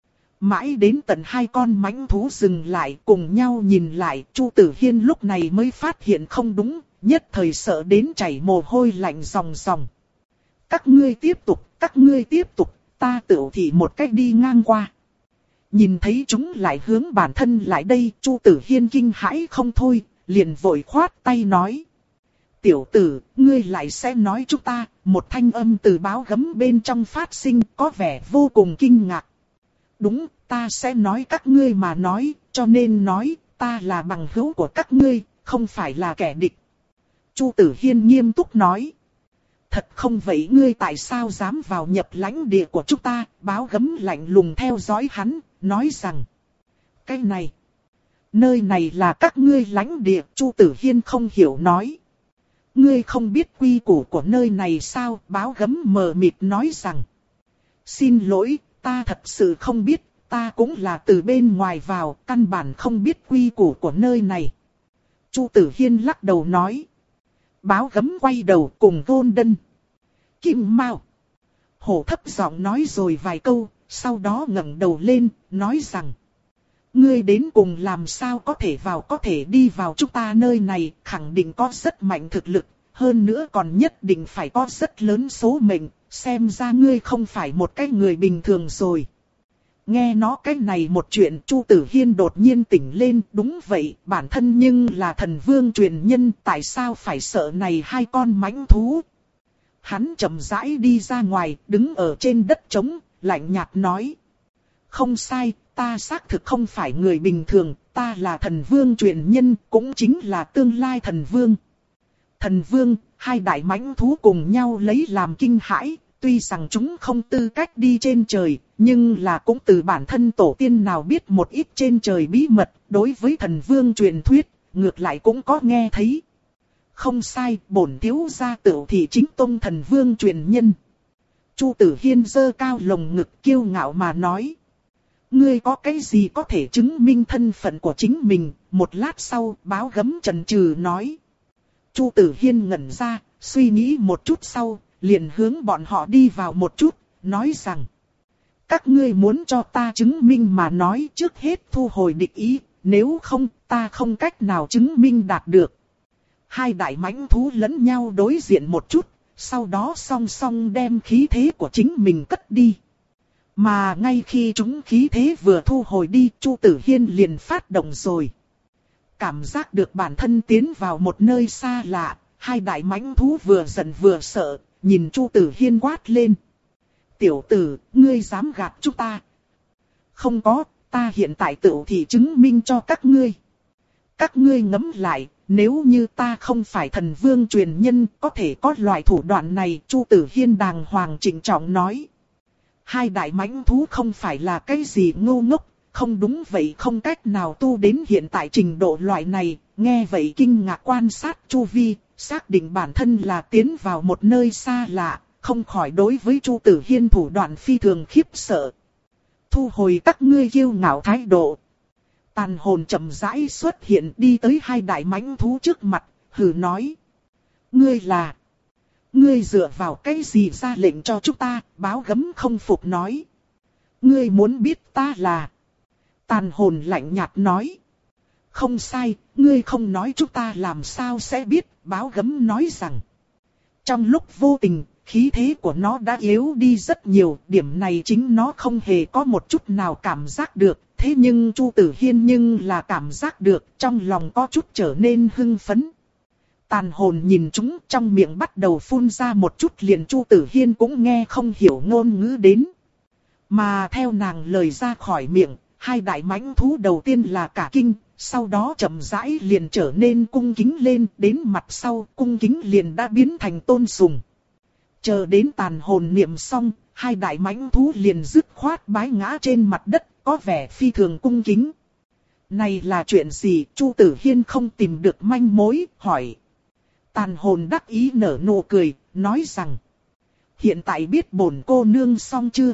Mãi đến tận hai con mãnh thú dừng lại cùng nhau nhìn lại, Chu Tử Hiên lúc này mới phát hiện không đúng, nhất thời sợ đến chảy mồ hôi lạnh ròng ròng. Các ngươi tiếp tục, các ngươi tiếp tục, ta tựu thị một cách đi ngang qua. Nhìn thấy chúng lại hướng bản thân lại đây, Chu Tử Hiên kinh hãi không thôi, liền vội khoát tay nói. Tiểu tử, ngươi lại sẽ nói chúng ta, một thanh âm từ báo gấm bên trong phát sinh có vẻ vô cùng kinh ngạc. Đúng, ta sẽ nói các ngươi mà nói, cho nên nói, ta là bằng hữu của các ngươi, không phải là kẻ địch. Chu Tử Hiên nghiêm túc nói. Thật không vậy ngươi tại sao dám vào nhập lãnh địa của chúng ta, báo gấm lạnh lùng theo dõi hắn, nói rằng. Cái này, nơi này là các ngươi lãnh địa, Chu Tử Hiên không hiểu nói. Ngươi không biết quy củ của nơi này sao, báo gấm mờ mịt nói rằng. Xin lỗi, ta thật sự không biết, ta cũng là từ bên ngoài vào, căn bản không biết quy củ của nơi này. Chu Tử Hiên lắc đầu nói. Báo gấm quay đầu cùng Golden, Kim Mao, Hổ thấp giọng nói rồi vài câu, sau đó ngẩng đầu lên, nói rằng. Ngươi đến cùng làm sao có thể vào có thể đi vào chúng ta nơi này, khẳng định có rất mạnh thực lực, hơn nữa còn nhất định phải có rất lớn số mệnh, xem ra ngươi không phải một cái người bình thường rồi. Nghe nó cái này một chuyện, Chu Tử Hiên đột nhiên tỉnh lên, đúng vậy, bản thân nhưng là thần vương truyền nhân, tại sao phải sợ này hai con mãnh thú? Hắn chậm rãi đi ra ngoài, đứng ở trên đất trống, lạnh nhạt nói. Không sai, ta xác thực không phải người bình thường, ta là thần vương truyền nhân, cũng chính là tương lai thần vương. Thần vương, hai đại mãnh thú cùng nhau lấy làm kinh hãi, tuy rằng chúng không tư cách đi trên trời, nhưng là cũng từ bản thân tổ tiên nào biết một ít trên trời bí mật, đối với thần vương truyền thuyết, ngược lại cũng có nghe thấy. Không sai, bổn thiếu gia tựu thị chính tông thần vương truyền nhân. Chu Tử Hiên giơ cao lồng ngực kiêu ngạo mà nói. Ngươi có cái gì có thể chứng minh thân phận của chính mình, một lát sau báo gấm chần chừ nói. Chu Tử Hiên ngẩn ra, suy nghĩ một chút sau, liền hướng bọn họ đi vào một chút, nói rằng. Các ngươi muốn cho ta chứng minh mà nói trước hết thu hồi địch ý, nếu không ta không cách nào chứng minh đạt được. Hai đại mãnh thú lẫn nhau đối diện một chút, sau đó song song đem khí thế của chính mình cất đi. Mà ngay khi chúng khí thế vừa thu hồi đi, Chu Tử Hiên liền phát động rồi. Cảm giác được bản thân tiến vào một nơi xa lạ, hai đại mãnh thú vừa giận vừa sợ, nhìn Chu Tử Hiên quát lên. Tiểu tử, ngươi dám gạt chúng ta? Không có, ta hiện tại tự thì chứng minh cho các ngươi. Các ngươi ngẫm lại, nếu như ta không phải thần vương truyền nhân, có thể có loại thủ đoạn này, Chu Tử Hiên đàng hoàng trịnh trọng nói. Hai đại mãnh thú không phải là cái gì ngu ngốc, không đúng vậy không cách nào tu đến hiện tại trình độ loại này, nghe vậy kinh ngạc quan sát chu vi, xác định bản thân là tiến vào một nơi xa lạ, không khỏi đối với Chu Tử Hiên thủ đoạn phi thường khiếp sợ. Thu hồi các ngươi kiêu ngạo thái độ. Tàn hồn chậm rãi xuất hiện đi tới hai đại mãnh thú trước mặt, hừ nói. Ngươi là... Ngươi dựa vào cái gì ra lệnh cho chúng ta, báo gấm không phục nói. Ngươi muốn biết ta là... Tàn hồn lạnh nhạt nói. Không sai, ngươi không nói chúng ta làm sao sẽ biết, báo gấm nói rằng. Trong lúc vô tình, khí thế của nó đã yếu đi rất nhiều, điểm này chính nó không hề có một chút nào cảm giác được. Thế nhưng Chu Tử Hiên nhưng là cảm giác được, trong lòng có chút trở nên hưng phấn. Tàn hồn nhìn chúng, trong miệng bắt đầu phun ra một chút, liền Chu Tử Hiên cũng nghe không hiểu ngôn ngữ đến. Mà theo nàng lời ra khỏi miệng, hai đại mãnh thú đầu tiên là cả kinh, sau đó chậm rãi liền trở nên cung kính lên, đến mặt sau cung kính liền đã biến thành tôn sùng. Chờ đến tàn hồn niệm xong, hai đại mãnh thú liền dứt khoát bái ngã trên mặt đất, có vẻ phi thường cung kính. Này là chuyện gì? Chu Tử Hiên không tìm được manh mối, hỏi. Tàn hồn đắc ý nở nụ cười, nói rằng. Hiện tại biết bổn cô nương xong chưa?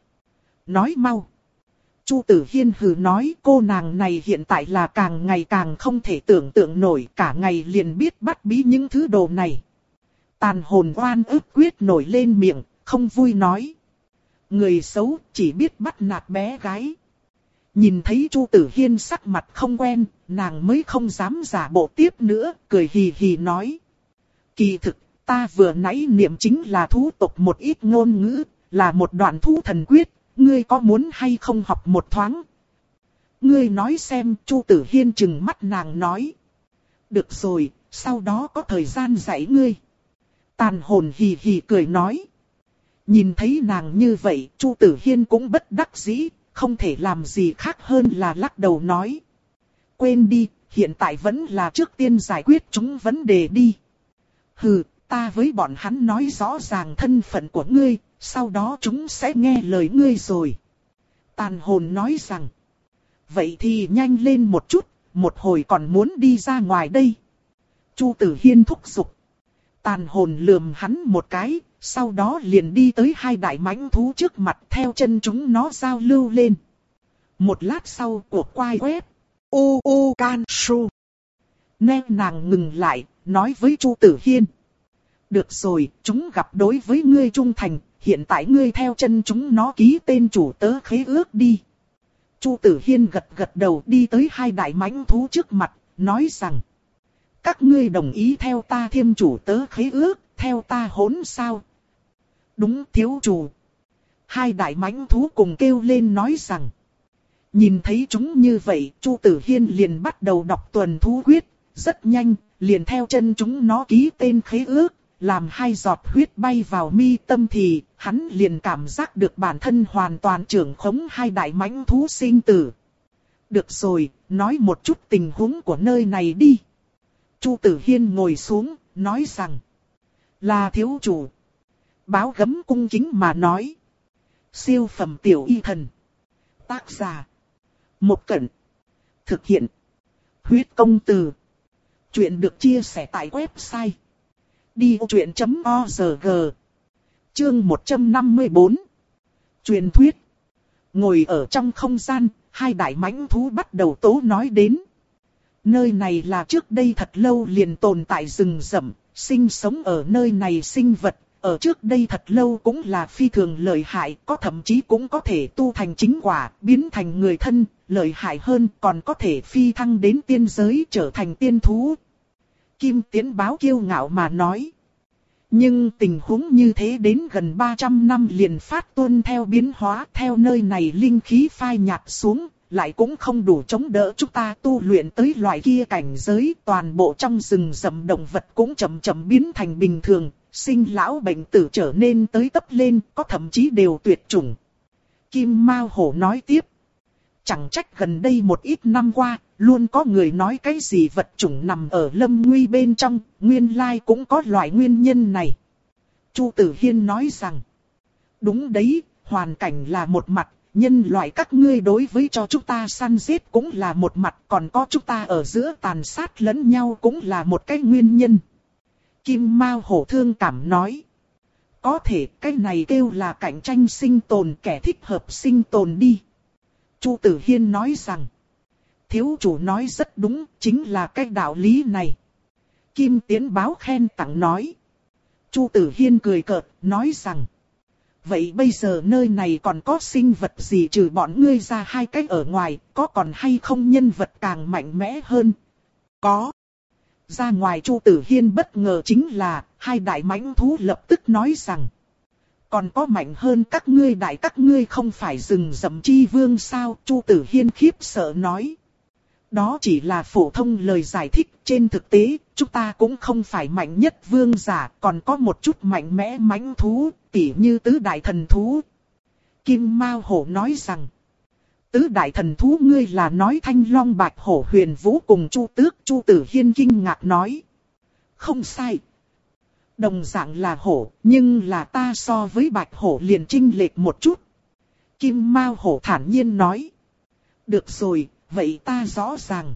Nói mau. Chu Tử Hiên hừ nói, cô nàng này hiện tại là càng ngày càng không thể tưởng tượng nổi, cả ngày liền biết bắt bí những thứ đồ này. Tàn hồn oan ức quyết nổi lên miệng, không vui nói. Người xấu chỉ biết bắt nạt bé gái. Nhìn thấy Chu Tử Hiên sắc mặt không quen, nàng mới không dám giả bộ tiếp nữa, cười hì hì nói. Kỳ thực, ta vừa nãy niệm chính là thú tộc một ít ngôn ngữ, là một đoạn thú thần quyết, ngươi có muốn hay không học một thoáng? Ngươi nói xem, Chu Tử Hiên trừng mắt nàng nói. Được rồi, sau đó có thời gian dạy ngươi. Tàn hồn hì hì cười nói. Nhìn thấy nàng như vậy, Chu Tử Hiên cũng bất đắc dĩ, không thể làm gì khác hơn là lắc đầu nói. Quên đi, hiện tại vẫn là trước tiên giải quyết chúng vấn đề đi. Hừ, ta với bọn hắn nói rõ ràng thân phận của ngươi, sau đó chúng sẽ nghe lời ngươi rồi. Tàn hồn nói rằng. Vậy thì nhanh lên một chút, một hồi còn muốn đi ra ngoài đây. Chu Tử Hiên thúc giục. Tàn hồn lườm hắn một cái, sau đó liền đi tới hai đại mãnh thú trước mặt theo chân chúng nó giao lưu lên. Một lát sau cuộc quay web. U U Can Su. Nè nàng ngừng lại, nói với Chu Tử Hiên. Được rồi, chúng gặp đối với ngươi trung thành, hiện tại ngươi theo chân chúng nó ký tên chủ tớ khế ước đi. Chu Tử Hiên gật gật đầu đi tới hai đại mãnh thú trước mặt, nói rằng. Các ngươi đồng ý theo ta thiêm chủ tớ khế ước, theo ta hỗn sao? Đúng thiếu chủ. Hai đại mãnh thú cùng kêu lên nói rằng. Nhìn thấy chúng như vậy, Chu Tử Hiên liền bắt đầu đọc tuần thú huyết, rất nhanh, liền theo chân chúng nó ký tên khế ước, làm hai giọt huyết bay vào mi tâm thì, hắn liền cảm giác được bản thân hoàn toàn trưởng khống hai đại mãnh thú sinh tử. Được rồi, nói một chút tình huống của nơi này đi. Chu Tử Hiên ngồi xuống, nói rằng, là thiếu chủ. Báo Gấm cung kính mà nói. Siêu phẩm tiểu y thần. Tác giả. Một Cẩn. Thực hiện. Huyết công từ. Chuyện được chia sẻ tại website. đi ô chuyện chấm o rờ giê. Chương một trăm năm mươi bốn. Truyền thuyết. Ngồi ở trong không gian, hai đại mãnh thú bắt đầu tố nói đến. Nơi này là trước đây thật lâu liền tồn tại rừng rậm, sinh sống ở nơi này sinh vật, ở trước đây thật lâu cũng là phi thường lợi hại, có thậm chí cũng có thể tu thành chính quả, biến thành người thân, lợi hại hơn còn có thể phi thăng đến tiên giới trở thành tiên thú. Kim Tiến Báo kiêu ngạo mà nói. Nhưng tình huống như thế đến gần ba trăm năm liền phát tuôn theo biến hóa, theo nơi này linh khí phai nhạt xuống, lại cũng không đủ chống đỡ chúng ta tu luyện tới loại kia cảnh giới, toàn bộ trong rừng rậm động vật cũng chậm chậm biến thành bình thường, sinh lão bệnh tử trở nên tới tấp lên, có thậm chí đều tuyệt chủng. Kim Mao Hổ nói tiếp. Chẳng trách gần đây một ít năm qua, luôn có người nói cái gì vật chủng nằm ở lâm nguy bên trong, nguyên lai cũng có loại nguyên nhân này. Chu Tử Hiên nói rằng, đúng đấy, hoàn cảnh là một mặt, nhân loại các ngươi đối với cho chúng ta săn giết cũng là một mặt, còn có chúng ta ở giữa tàn sát lẫn nhau cũng là một cái nguyên nhân. Kim Mao Hổ thương cảm nói, có thể cái này kêu là cạnh tranh sinh tồn, kẻ thích hợp sinh tồn đi. Chu Tử Hiên nói rằng, thiếu chủ nói rất đúng, chính là cái đạo lý này. Kim Tiến Báo khen tặng nói. Chu Tử Hiên cười cợt, nói rằng, vậy bây giờ nơi này còn có sinh vật gì trừ bọn ngươi ra hai cái ở ngoài, có còn hay không nhân vật càng mạnh mẽ hơn? Có. Ra ngoài Chu Tử Hiên bất ngờ chính là, hai đại mãnh thú lập tức nói rằng, còn có mạnh hơn các ngươi đại các ngươi không phải rừng rậm chi vương sao? Chu Tử Hiên khiếp sợ nói. Đó chỉ là phổ thông lời giải thích, trên thực tế, chúng ta cũng không phải mạnh nhất vương giả, còn có một chút mạnh mẽ mãnh thú, tỉ như tứ đại thần thú. Kim Mao Hổ nói rằng, tứ đại thần thú ngươi là nói Thanh Long Bạch Hổ Huyền Vũ cùng Chu Tước? Chu Tử Hiên kinh ngạc nói. Không sai. Đồng dạng là hổ, nhưng là ta so với Bạch Hổ liền chênh lệch một chút. Kim Mao Hổ thản nhiên nói. Được rồi, vậy ta rõ ràng.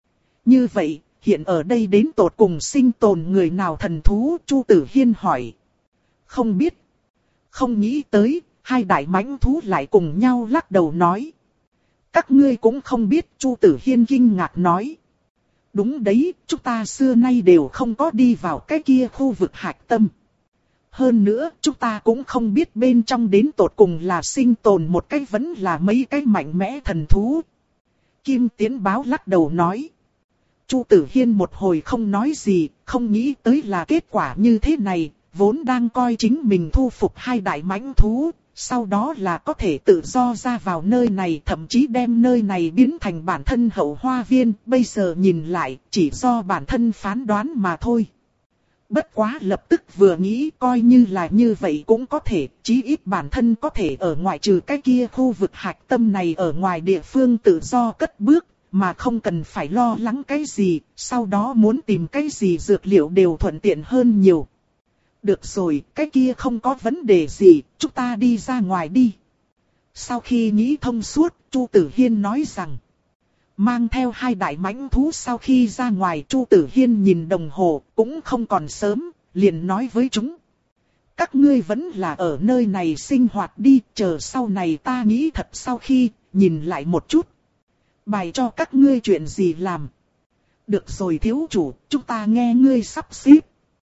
Như vậy, hiện ở đây đến tột cùng sinh tồn người nào thần thú? Chu Tử Hiên hỏi. Không biết. Không nghĩ tới, hai đại mãnh thú lại cùng nhau lắc đầu nói. Các ngươi cũng không biết. Chu Tử Hiên kinh ngạc nói. Đúng đấy, chúng ta xưa nay đều không có đi vào cái kia khu vực hạch tâm. Hơn nữa, chúng ta cũng không biết bên trong đến tột cùng là sinh tồn một cái vẫn là mấy cái mạnh mẽ thần thú. Kim Tiến Báo lắc đầu nói. Chu Tử Hiên một hồi không nói gì, không nghĩ tới là kết quả như thế này, vốn đang coi chính mình thu phục hai đại mãnh thú, sau đó là có thể tự do ra vào nơi này, thậm chí đem nơi này biến thành bản thân hậu hoa viên, bây giờ nhìn lại, chỉ do bản thân phán đoán mà thôi. Bất quá lập tức vừa nghĩ coi như là như vậy cũng có thể, chí ít bản thân có thể ở ngoại trừ cái kia khu vực hạch tâm này ở ngoài địa phương tự do cất bước, mà không cần phải lo lắng cái gì, sau đó muốn tìm cái gì dược liệu đều thuận tiện hơn nhiều. Được rồi, cái kia không có vấn đề gì, chúng ta đi ra ngoài đi. Sau khi nghĩ thông suốt, Chu Tử Hiên nói rằng, mang theo hai đại mãnh thú sau khi ra ngoài, Chu Tử Hiên nhìn đồng hồ, cũng không còn sớm, liền nói với chúng. Các ngươi vẫn là ở nơi này sinh hoạt đi, chờ sau này ta nghĩ thật sau khi, nhìn lại một chút. Bài cho các ngươi chuyện gì làm. Được rồi thiếu chủ, chúng ta nghe ngươi sắp xếp.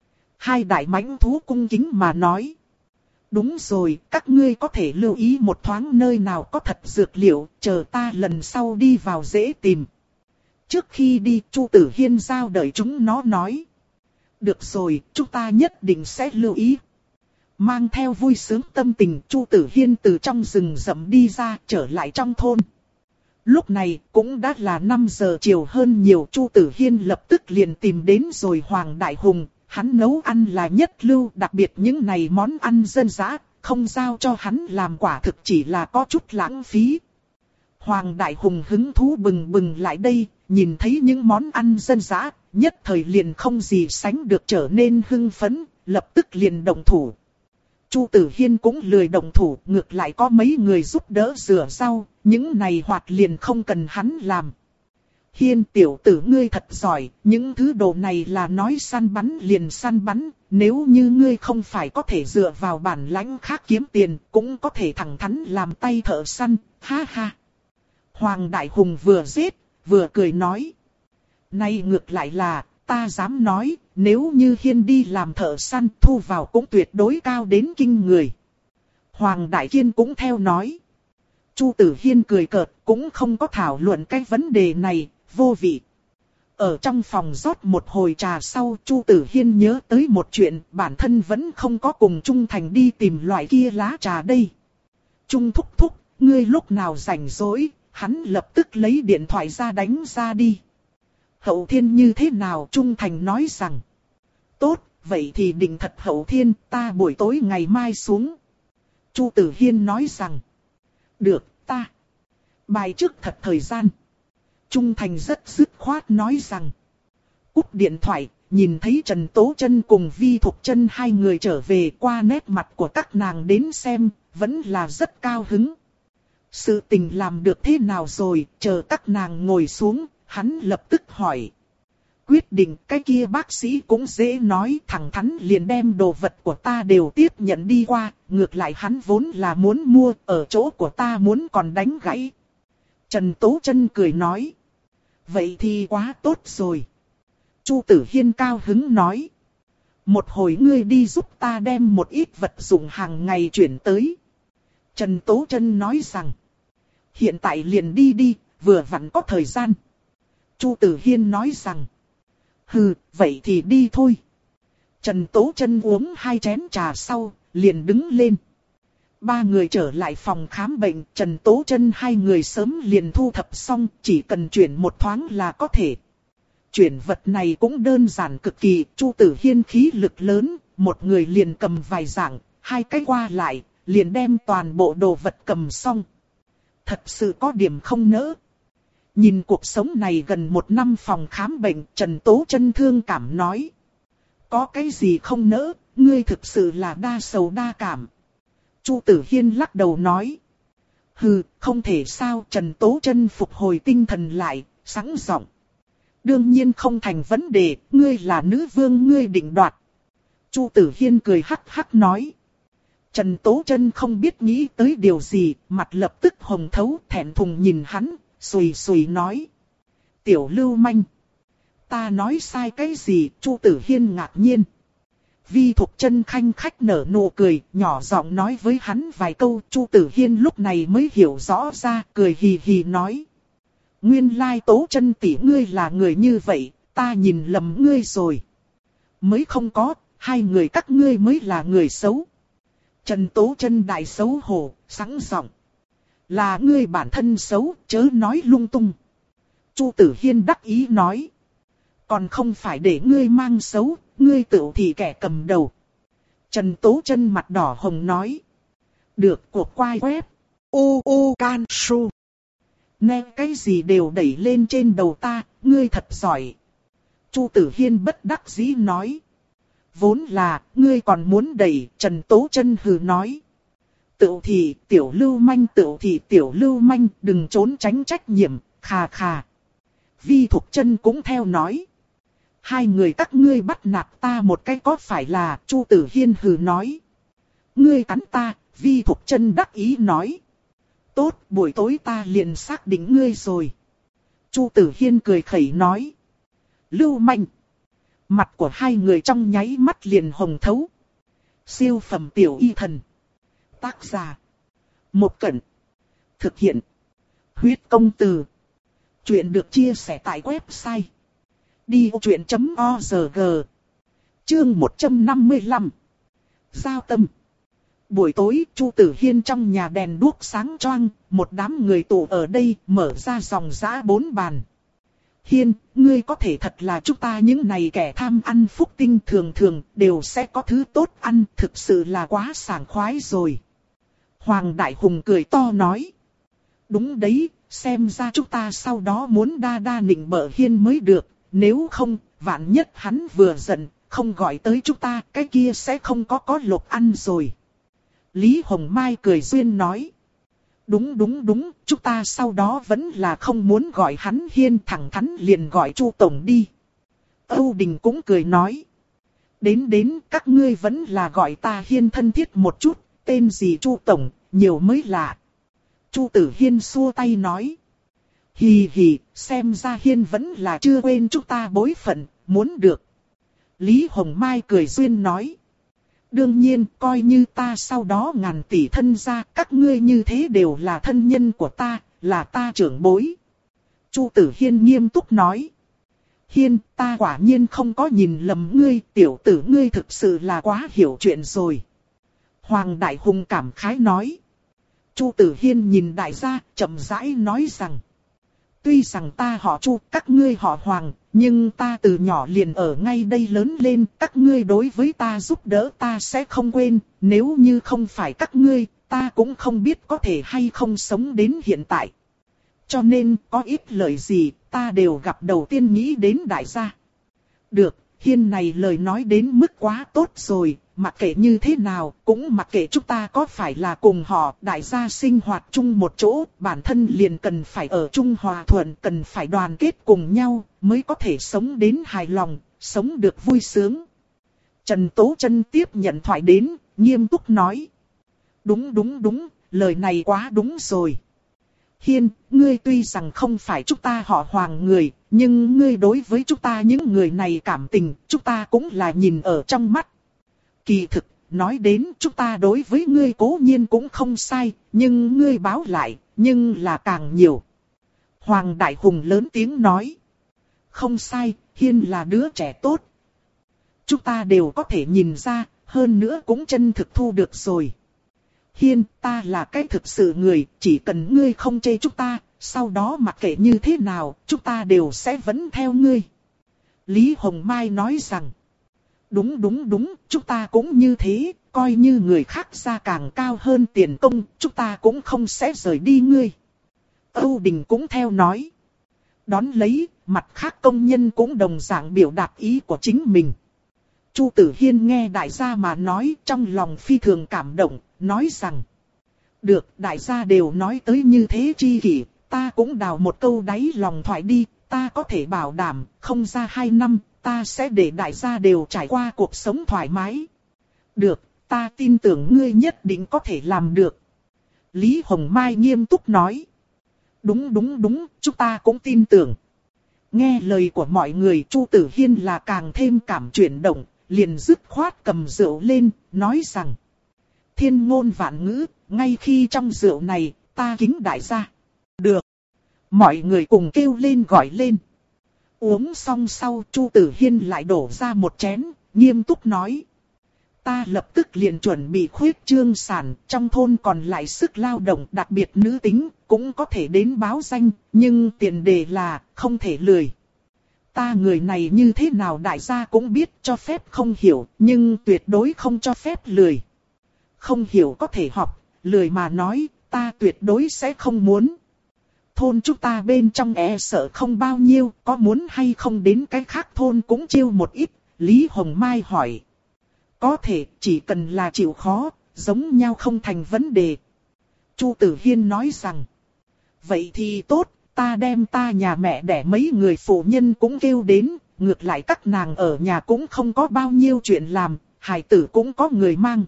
Hai đại mãnh thú cung kính mà nói. Đúng rồi, các ngươi có thể lưu ý một thoáng nơi nào có thật dược liệu, chờ ta lần sau đi vào dễ tìm. Trước khi đi, Chu Tử Hiên giao đợi chúng nó nói. Được rồi, chúng ta nhất định sẽ lưu ý. Mang theo vui sướng tâm tình, Chu Tử Hiên từ trong rừng rậm đi ra, trở lại trong thôn. Lúc này cũng đã là năm giờ chiều hơn nhiều, Chu Tử Hiên lập tức liền tìm đến rồi Hoàng Đại Hùng. Hắn nấu ăn là nhất lưu, đặc biệt những này món ăn dân dã, không giao cho hắn làm quả thực chỉ là có chút lãng phí. Hoàng Đại Hùng hứng thú bừng bừng lại đây, nhìn thấy những món ăn dân dã, nhất thời liền không gì sánh được trở nên hưng phấn, lập tức liền động thủ. Chu Tử Hiên cũng lười động thủ, ngược lại có mấy người giúp đỡ rửa rau, những này hoạt liền không cần hắn làm. Hiên tiểu tử ngươi thật giỏi, những thứ đồ này là nói săn bắn liền săn bắn, nếu như ngươi không phải có thể dựa vào bản lãnh khác kiếm tiền, cũng có thể thẳng thắn làm tay thợ săn, ha ha. Hoàng Đại Hùng vừa giết, vừa cười nói. Nay ngược lại là, ta dám nói, nếu như Hiên đi làm thợ săn thu vào cũng tuyệt đối cao đến kinh người. Hoàng Đại Kiên cũng theo nói. Chu Tử Hiên cười cợt, cũng không có thảo luận cái vấn đề này, vô vị. Ở trong phòng rót một hồi trà sau, Chu Tử Hiên nhớ tới một chuyện, bản thân vẫn không có cùng Trung Thành đi tìm loại kia lá trà đây. Trung thúc thúc, ngươi lúc nào rảnh rỗi, hắn lập tức lấy điện thoại ra đánh ra đi. Hậu Thiên như thế nào? Trung Thành nói rằng. Tốt, vậy thì định thật Hậu Thiên, ta buổi tối ngày mai xuống. Chu Tử Hiên nói rằng. Được, ta. Bài trước thật thời gian. Trung Thành rất dứt khoát nói rằng. Cúp điện thoại, nhìn thấy Trần Tố Chân cùng Vi Thục Chân hai người trở về, qua nét mặt của các nàng đến xem, vẫn là rất cao hứng. Sự tình làm được thế nào rồi, chờ các nàng ngồi xuống, hắn lập tức hỏi. Quyết định cái kia bác sĩ cũng dễ nói, thẳng thắn liền đem đồ vật của ta đều tiếp nhận đi qua, ngược lại hắn vốn là muốn mua, ở chỗ của ta muốn còn đánh gãy. Trần Tố Chân cười nói. Vậy thì quá tốt rồi. Chu Tử Hiên cao hứng nói. Một hồi ngươi đi giúp ta đem một ít vật dụng hàng ngày chuyển tới. Trần Tố Chân nói rằng. Hiện tại liền đi đi, vừa vặn có thời gian. Chu Tử Hiên nói rằng. Hừ, vậy thì đi thôi. Trần Tố Chân uống hai chén trà sau, liền đứng lên. Ba người trở lại phòng khám bệnh, Trần Tố Chân hai người sớm liền thu thập xong, chỉ cần chuyển một thoáng là có thể. Chuyển vật này cũng đơn giản cực kỳ, Chu Tử Hiên khí lực lớn, một người liền cầm vài dạng, hai cái qua lại, liền đem toàn bộ đồ vật cầm xong. Thật sự có điểm không nỡ. Nhìn cuộc sống này gần một năm phòng khám bệnh, Trần Tố Chân thương cảm nói. Có cái gì không nỡ, ngươi thực sự là đa sầu đa cảm. Chu Tử Hiên lắc đầu nói. Hừ, không thể sao. Trần Tố Chân phục hồi tinh thần lại, sẵn giọng. Đương nhiên không thành vấn đề, ngươi là nữ vương ngươi định đoạt. Chu Tử Hiên cười hắc hắc nói. Trần Tố Chân không biết nghĩ tới điều gì, mặt lập tức hồng thấu, thẹn thùng nhìn hắn, xùi xùi nói. Tiểu lưu manh. Ta nói sai cái gì? Chu Tử Hiên ngạc nhiên. Vi Thục Chân khanh khách nở nụ cười, nhỏ giọng nói với hắn vài câu. Chu Tử Hiên lúc này mới hiểu rõ ra, cười hì hì nói. Nguyên lai Tố Chân tỷ ngươi là người như vậy, ta nhìn lầm ngươi rồi. Mới không có, hai người các ngươi mới là người xấu. Trần Tố Chân đại xấu hổ, sẵn giọng. Là ngươi bản thân xấu, chớ nói lung tung. Chu Tử Hiên đắc ý nói. Còn không phải để ngươi mang xấu, ngươi tự thì kẻ cầm đầu. Trần Tố Chân mặt đỏ hồng nói. Được, cuộc quay web. U U Can Su. Nè cái gì đều đẩy lên trên đầu ta, ngươi thật giỏi. Chu Tử Hiên bất đắc dĩ nói. Vốn là, ngươi còn muốn đẩy, Trần Tố Chân hừ nói. Tự thì, tiểu lưu manh tự thì tiểu lưu manh, đừng trốn tránh trách nhiệm, khà khà. Vi Thục Chân cũng theo nói. Hai người các ngươi bắt nạt ta một cái có phải là, Chu Tử Hiên hừ nói. Ngươi cắn ta, Vi Thục Chân đắc ý nói. Tốt, buổi tối ta liền xác định ngươi rồi. Chu Tử Hiên cười khẩy nói. Lưu manh. Mặt của hai người trong nháy mắt liền hồng thấu. Siêu phẩm tiểu y thần. Tác giả. Một Cẩn. Thực hiện. Huyết công từ. Chuyện được chia sẻ tại website. đi ô chuyện chấm org. Chương một trăm năm mươi lăm. Giao tâm. Buổi tối, Chu Tử Hiên trong nhà đèn đuốc sáng choang, một đám người tụ ở đây, mở ra dòng dã bốn bàn. Hiên, ngươi có thể thật là chúng ta những này kẻ tham ăn phúc tinh thường thường, đều sẽ có thứ tốt ăn, thực sự là quá sảng khoái rồi. Hoàng Đại Hùng cười to nói. Đúng đấy, xem ra chúng ta sau đó muốn đa đa nịnh bợ Hiên mới được, nếu không, vạn nhất hắn vừa giận, không gọi tới chúng ta, cái kia sẽ không có có lộc ăn rồi. Lý Hồng Mai cười duyên nói. Đúng đúng đúng, chúng ta sau đó vẫn là không muốn gọi hắn Hiên, thẳng thắn liền gọi Chu Tổng đi. Âu Đình cũng cười nói. Đến đến, các ngươi vẫn là gọi ta Hiên thân thiết một chút, tên gì Chu Tổng, nhiều mới lạ. Chu Tử Hiên xua tay nói. Hì hì, xem ra Hiên vẫn là chưa quên chúng ta bối phận, muốn được. Lý Hồng Mai cười duyên nói. Đương nhiên, coi như ta sau đó ngàn tỷ thân gia, các ngươi như thế đều là thân nhân của ta, là ta trưởng bối. Chu Tử Hiên nghiêm túc nói. Hiên, ta quả nhiên không có nhìn lầm ngươi, tiểu tử ngươi thực sự là quá hiểu chuyện rồi. Hoàng Đại Hùng cảm khái nói. Chu Tử Hiên nhìn đại gia, chậm rãi nói rằng. Tuy rằng ta họ Chu, các ngươi họ Hoàng, nhưng ta từ nhỏ liền ở ngay đây lớn lên, các ngươi đối với ta giúp đỡ ta sẽ không quên, nếu như không phải các ngươi, ta cũng không biết có thể hay không sống đến hiện tại. Cho nên, có ít lời gì, ta đều gặp đầu tiên nghĩ đến đại gia. Được, Hiên này lời nói đến mức quá tốt rồi, mặc kệ như thế nào, cũng mặc kệ chúng ta có phải là cùng họ, đại gia sinh hoạt chung một chỗ, bản thân liền cần phải ở chung hòa thuận, cần phải đoàn kết cùng nhau, mới có thể sống đến hài lòng, sống được vui sướng. Trần Tố Chân tiếp nhận thoại đến, nghiêm túc nói. Đúng đúng đúng, lời này quá đúng rồi. Hiên, ngươi tuy rằng không phải chúng ta họ Hoàng người, nhưng ngươi đối với chúng ta những người này cảm tình, chúng ta cũng là nhìn ở trong mắt. Kỳ thực, nói đến chúng ta đối với ngươi cố nhiên cũng không sai, nhưng ngươi báo lại, nhưng là càng nhiều. Hoàng Đại Hùng lớn tiếng nói. Không sai, Hiên là đứa trẻ tốt. Chúng ta đều có thể nhìn ra, hơn nữa cũng chân thực thu được rồi. Hiên, ta là cái thực sự người, chỉ cần ngươi không chê chúng ta, sau đó mặc kệ như thế nào, chúng ta đều sẽ vẫn theo ngươi. Lý Hồng Mai nói rằng. Đúng đúng đúng, chúng ta cũng như thế, coi như người khác ra càng cao hơn tiền công, chúng ta cũng không sẽ rời đi ngươi. Âu Đình cũng theo nói. Đón lấy, mặt khác công nhân cũng đồng dạng biểu đạt ý của chính mình. Chu Tử Hiên nghe đại gia mà nói, trong lòng phi thường cảm động, nói rằng. Được, đại gia đều nói tới như thế chi kỷ, ta cũng đào một câu đáy lòng thoại đi, ta có thể bảo đảm, không ra hai năm, ta sẽ để đại gia đều trải qua cuộc sống thoải mái. Được, ta tin tưởng ngươi nhất định có thể làm được. Lý Hồng Mai nghiêm túc nói. Đúng đúng đúng, chúng ta cũng tin tưởng. Nghe lời của mọi người, Chu Tử Hiên là càng thêm cảm chuyển động, liền dứt khoát cầm rượu lên, nói rằng. Thiên ngôn vạn ngữ, ngay khi trong rượu này, ta kính đại gia. Được. Mọi người cùng kêu lên gọi lên. Uống xong sau, Chu Tử Hiên lại đổ ra một chén, nghiêm túc nói. ta lập tức liền chuẩn bị khuyết trương sản, trong thôn còn lại sức lao động đặc biệt nữ tính, cũng có thể đến báo danh, nhưng tiền đề là không thể lười. Ta người này như thế nào đại gia cũng biết, cho phép không hiểu, nhưng tuyệt đối không cho phép lười. Không hiểu có thể học, lười mà nói, ta tuyệt đối sẽ không muốn. Thôn chúng ta bên trong e sợ không bao nhiêu, có muốn hay không đến cái khác thôn cũng chiêu một ít, Lý Hồng Mai hỏi. Có thể, chỉ cần là chịu khó, giống nhau không thành vấn đề. Chu Tử Hiên nói rằng, vậy thì tốt, ta đem ta nhà mẹ đẻ mấy người phụ nhân cũng kêu đến, ngược lại các nàng ở nhà cũng không có bao nhiêu chuyện làm, hài tử cũng có người mang.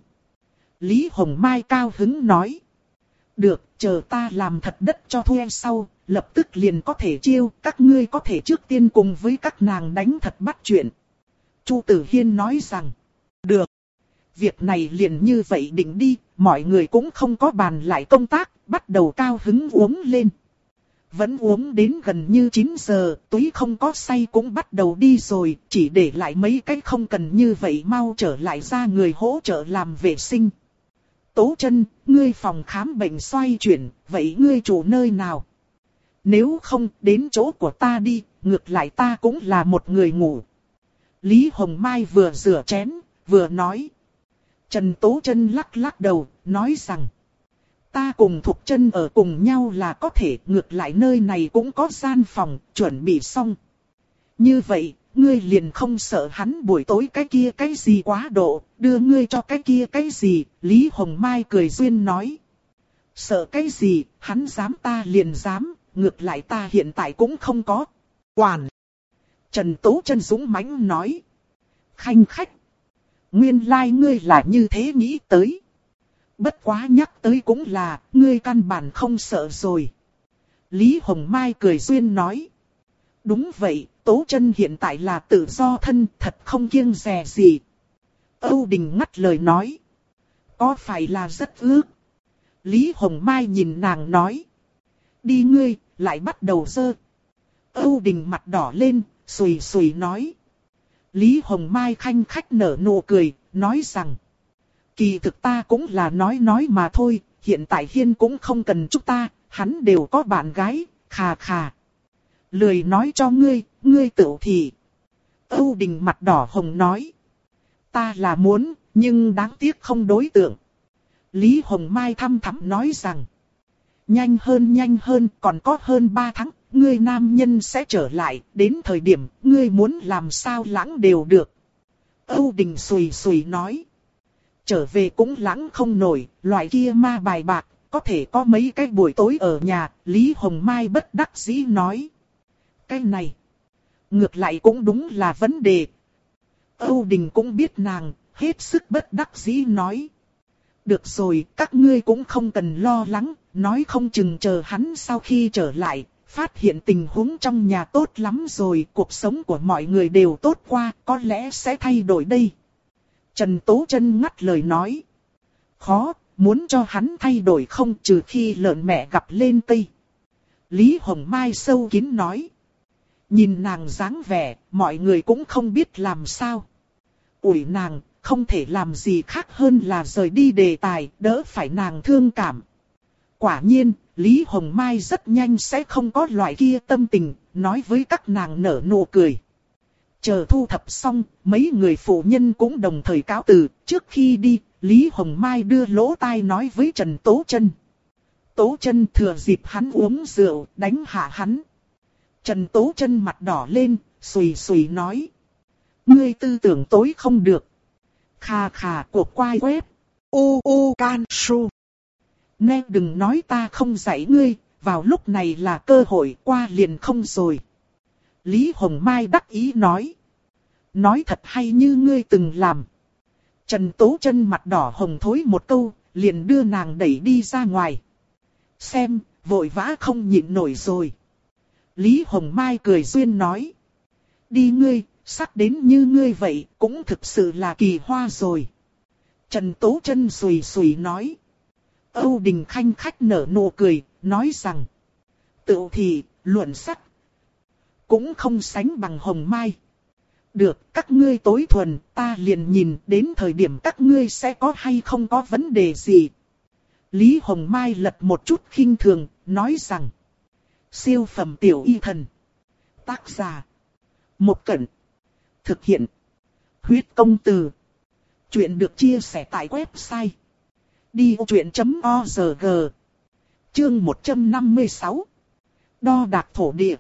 Lý Hồng Mai cao hứng nói, được, chờ ta làm thật đất cho thuê sau, lập tức liền có thể chiêu, các ngươi có thể trước tiên cùng với các nàng đánh thật bắt chuyện. Chu Tử Hiên nói rằng, được. Việc này liền như vậy định đi, mọi người cũng không có bàn lại công tác, bắt đầu cao hứng uống lên. Vẫn uống đến gần như chín giờ, túi không có say cũng bắt đầu đi rồi, chỉ để lại mấy cái không cần như vậy mau trở lại ra người hỗ trợ làm vệ sinh. Tố Chân, ngươi phòng khám bệnh xoay chuyển, vậy ngươi chủ nơi nào? Nếu không, đến chỗ của ta đi, ngược lại ta cũng là một người ngủ. Lý Hồng Mai vừa rửa chén, vừa nói. Trần Tố Chân lắc lắc đầu, nói rằng. Ta cùng Thục Chân ở cùng nhau là có thể, ngược lại nơi này cũng có gian phòng, chuẩn bị xong. Như vậy, ngươi liền không sợ hắn buổi tối cái kia cái gì quá độ, đưa ngươi cho cái kia cái gì, Lý Hồng Mai cười duyên nói. Sợ cái gì, hắn dám ta liền dám, ngược lại ta hiện tại cũng không có. Quản! Trần Tố Chân dũng mãnh nói. Khanh khách! Nguyên lai like ngươi là như thế nghĩ tới. Bất quá nhắc tới cũng là, ngươi căn bản không sợ rồi. Lý Hồng Mai cười duyên nói. Đúng vậy, Tố Chân hiện tại là tự do thân, thật không kiêng dè gì. Âu Đình ngắt lời nói. Có phải là rất ước? Lý Hồng Mai nhìn nàng nói. Đi ngươi, lại bắt đầu dơ. Âu Đình mặt đỏ lên, xùi xùi nói. Lý Hồng Mai khanh khách nở nụ cười, nói rằng. Kỳ thực ta cũng là nói nói mà thôi, hiện tại Hiên cũng không cần chúng ta, hắn đều có bạn gái, khà khà. Lười nói cho ngươi, ngươi tự thì. Âu Đình mặt đỏ hồng nói. Ta là muốn, nhưng đáng tiếc không đối tượng. Lý Hồng Mai thăm thắm nói rằng. Nhanh hơn nhanh hơn, còn có hơn ba tháng, ngươi nam nhân sẽ trở lại, đến thời điểm, ngươi muốn làm sao lãng đều được. Âu Đình xùi xùi nói. Trở về cũng lãng không nổi, loại kia ma bài bạc, có thể có mấy cái buổi tối ở nhà, Lý Hồng Mai bất đắc dĩ nói. Cái này, ngược lại cũng đúng là vấn đề. Âu Đình cũng biết nàng, hết sức bất đắc dĩ nói. Được rồi, các ngươi cũng không cần lo lắng, nói không chừng chờ hắn sau khi trở lại, phát hiện tình huống trong nhà tốt lắm rồi, cuộc sống của mọi người đều tốt qua, có lẽ sẽ thay đổi đây. Trần Tố Chân ngắt lời nói. Khó, muốn cho hắn thay đổi không trừ khi lợn mẹ gặp lên cây. Lý Hồng Mai sâu kín nói. Nhìn nàng dáng vẻ, mọi người cũng không biết làm sao. Ủi nàng, không thể làm gì khác hơn là rời đi đề tài, đỡ phải nàng thương cảm. Quả nhiên, Lý Hồng Mai rất nhanh sẽ không có loại kia tâm tình, nói với các nàng nở nụ cười. Chờ thu thập xong, mấy người phụ nhân cũng đồng thời cáo từ, trước khi đi, Lý Hồng Mai đưa lỗ tai nói với Trần Tố Chân. Tố Chân thừa dịp hắn uống rượu, đánh hạ hắn. Trần Tố Chân mặt đỏ lên, xùi xùi nói. Ngươi tư tưởng tối không được. Khà khà cuộc quay web. U U Can Su. Nè đừng nói ta không dạy ngươi, vào lúc này là cơ hội qua liền không rồi. Lý Hồng Mai đắc ý nói. Nói thật hay như ngươi từng làm. Trần Tố Chân mặt đỏ hồng thối một câu, liền đưa nàng đẩy đi ra ngoài. Xem, vội vã không nhịn nổi rồi. Lý Hồng Mai cười duyên nói. Đi ngươi, sắc đến như ngươi vậy, cũng thực sự là kỳ hoa rồi. Trần Tố Chân xùi xùi nói. Âu Đình khanh khách nở nụ cười, nói rằng. Tự thì, luận sắc. Cũng không sánh bằng Hồng Mai. Được, các ngươi tối thuần, ta liền nhìn đến thời điểm các ngươi sẽ có hay không có vấn đề gì. Lý Hồng Mai lật một chút khinh thường, nói rằng. Siêu phẩm tiểu y thần. Tác giả. Một Cẩn. Thực hiện. Huyết công từ. Chuyện được chia sẻ tại website. đi ô chuyện chấm o rờ giê. Chương một trăm năm mươi sáu. Đo đạc thổ địa.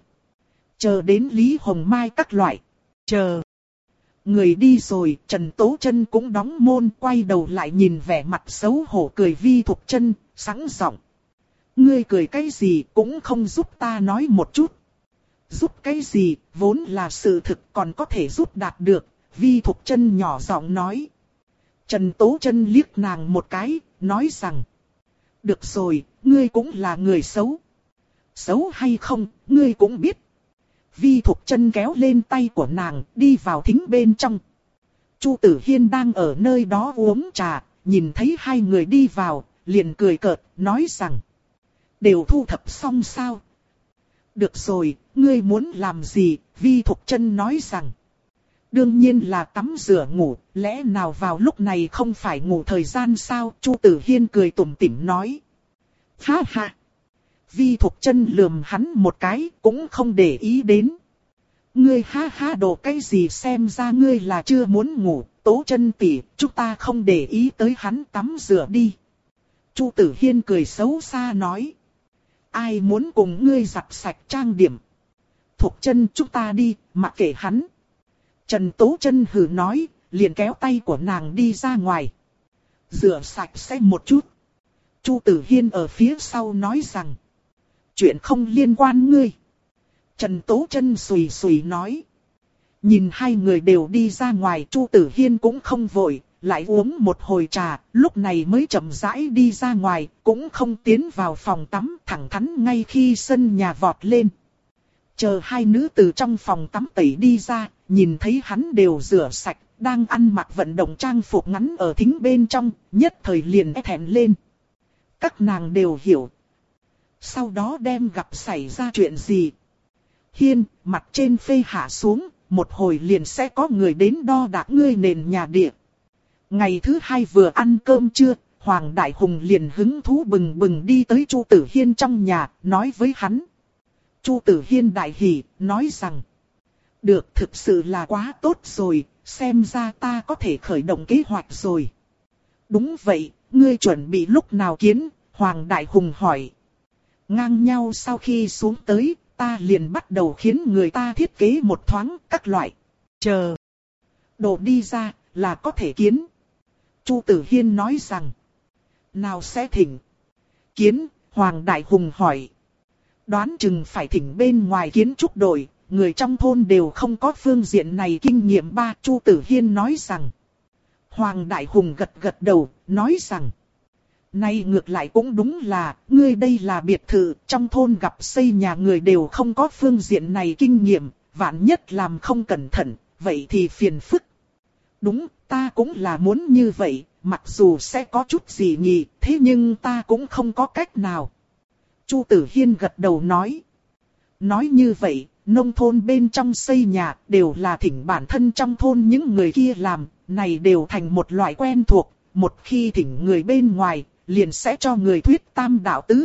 Chờ đến Lý Hồng Mai các loại. Chờ. Người đi rồi, Trần Tố Chân cũng đóng môn, quay đầu lại nhìn vẻ mặt xấu hổ cười Vi Thục Chân, sẵn giọng. Ngươi cười cái gì cũng không giúp ta nói một chút. Giúp cái gì, vốn là sự thực còn có thể giúp đạt được, Vi Thục Chân nhỏ giọng nói. Trần Tố Chân liếc nàng một cái, nói rằng. Được rồi, ngươi cũng là người xấu. Xấu hay không, ngươi cũng biết. Vi Thục Chân kéo lên tay của nàng, đi vào thính bên trong. Chu Tử Hiên đang ở nơi đó uống trà, nhìn thấy hai người đi vào, liền cười cợt, nói rằng. Đều thu thập xong sao? Được rồi, ngươi muốn làm gì? Vi Thục Chân nói rằng. Đương nhiên là tắm rửa ngủ, lẽ nào vào lúc này không phải ngủ thời gian sao? Chu Tử Hiên cười tủm tỉm nói. Ha ha! Vi Thục Chân lườm hắn một cái, cũng không để ý đến. Ngươi ha ha đồ cái gì, xem ra ngươi là chưa muốn ngủ, Tố Chân tỷ, chúng ta không để ý tới hắn, tắm rửa đi. Chu Tử Hiên cười xấu xa nói. Ai muốn cùng ngươi giặt sạch trang điểm? Thục Chân, chúng ta đi, mặc kệ hắn. Trần Tố Chân hừ nói, liền kéo tay của nàng đi ra ngoài. Rửa sạch sẽ một chút. Chu Tử Hiên ở phía sau nói rằng. Chuyện không liên quan ngươi. Trần Tố Chân sùi sùi nói. Nhìn hai người đều đi ra ngoài, Chu Tử Hiên cũng không vội, lại uống một hồi trà, lúc này mới chậm rãi đi ra ngoài, cũng không tiến vào phòng tắm, thẳng thắn ngay khi sân nhà vọt lên. Chờ hai nữ từ trong phòng tắm tẩy đi ra, nhìn thấy hắn đều rửa sạch, đang ăn mặc vận động trang phục ngắn ở thính bên trong, nhất thời liền e thẹn lên. Các nàng đều hiểu. Sau đó đem gặp xảy ra chuyện gì. Hiên, mặt trên phê hạ xuống, một hồi liền sẽ có người đến đo đạc ngươi nền nhà địa. Ngày thứ hai vừa ăn cơm trưa, Hoàng Đại Hùng liền hứng thú bừng bừng đi tới Chu Tử Hiên trong nhà, nói với hắn. Chu Tử Hiên đại hỉ, nói rằng. Được, thực sự là quá tốt rồi, xem ra ta có thể khởi động kế hoạch rồi. Đúng vậy, ngươi chuẩn bị lúc nào kiến? Hoàng Đại Hùng hỏi. Ngang nhau sau khi xuống tới, ta liền bắt đầu khiến người ta thiết kế một thoáng các loại. Chờ. Đồ đi ra, là có thể kiến. Chu Tử Hiên nói rằng. Nào sẽ thỉnh? Kiến, Hoàng Đại Hùng hỏi. Đoán chừng phải thỉnh bên ngoài kiến trúc đội, người trong thôn đều không có phương diện này kinh nghiệm. Ba, Chu Tử Hiên nói rằng. Hoàng Đại Hùng gật gật đầu, nói rằng. Nay ngược lại cũng đúng là, ngươi đây là biệt thự, trong thôn gặp xây nhà người đều không có phương diện này kinh nghiệm, vạn nhất làm không cẩn thận, vậy thì phiền phức. Đúng, ta cũng là muốn như vậy, mặc dù sẽ có chút gì nhỉ, thế nhưng ta cũng không có cách nào. Chu Tử Hiên gật đầu nói. Nói như vậy, nông thôn bên trong xây nhà đều là thỉnh bản thân trong thôn những người kia làm, này đều thành một loại quen thuộc, một khi thỉnh người bên ngoài, liền sẽ cho người thuyết tam đạo tứ.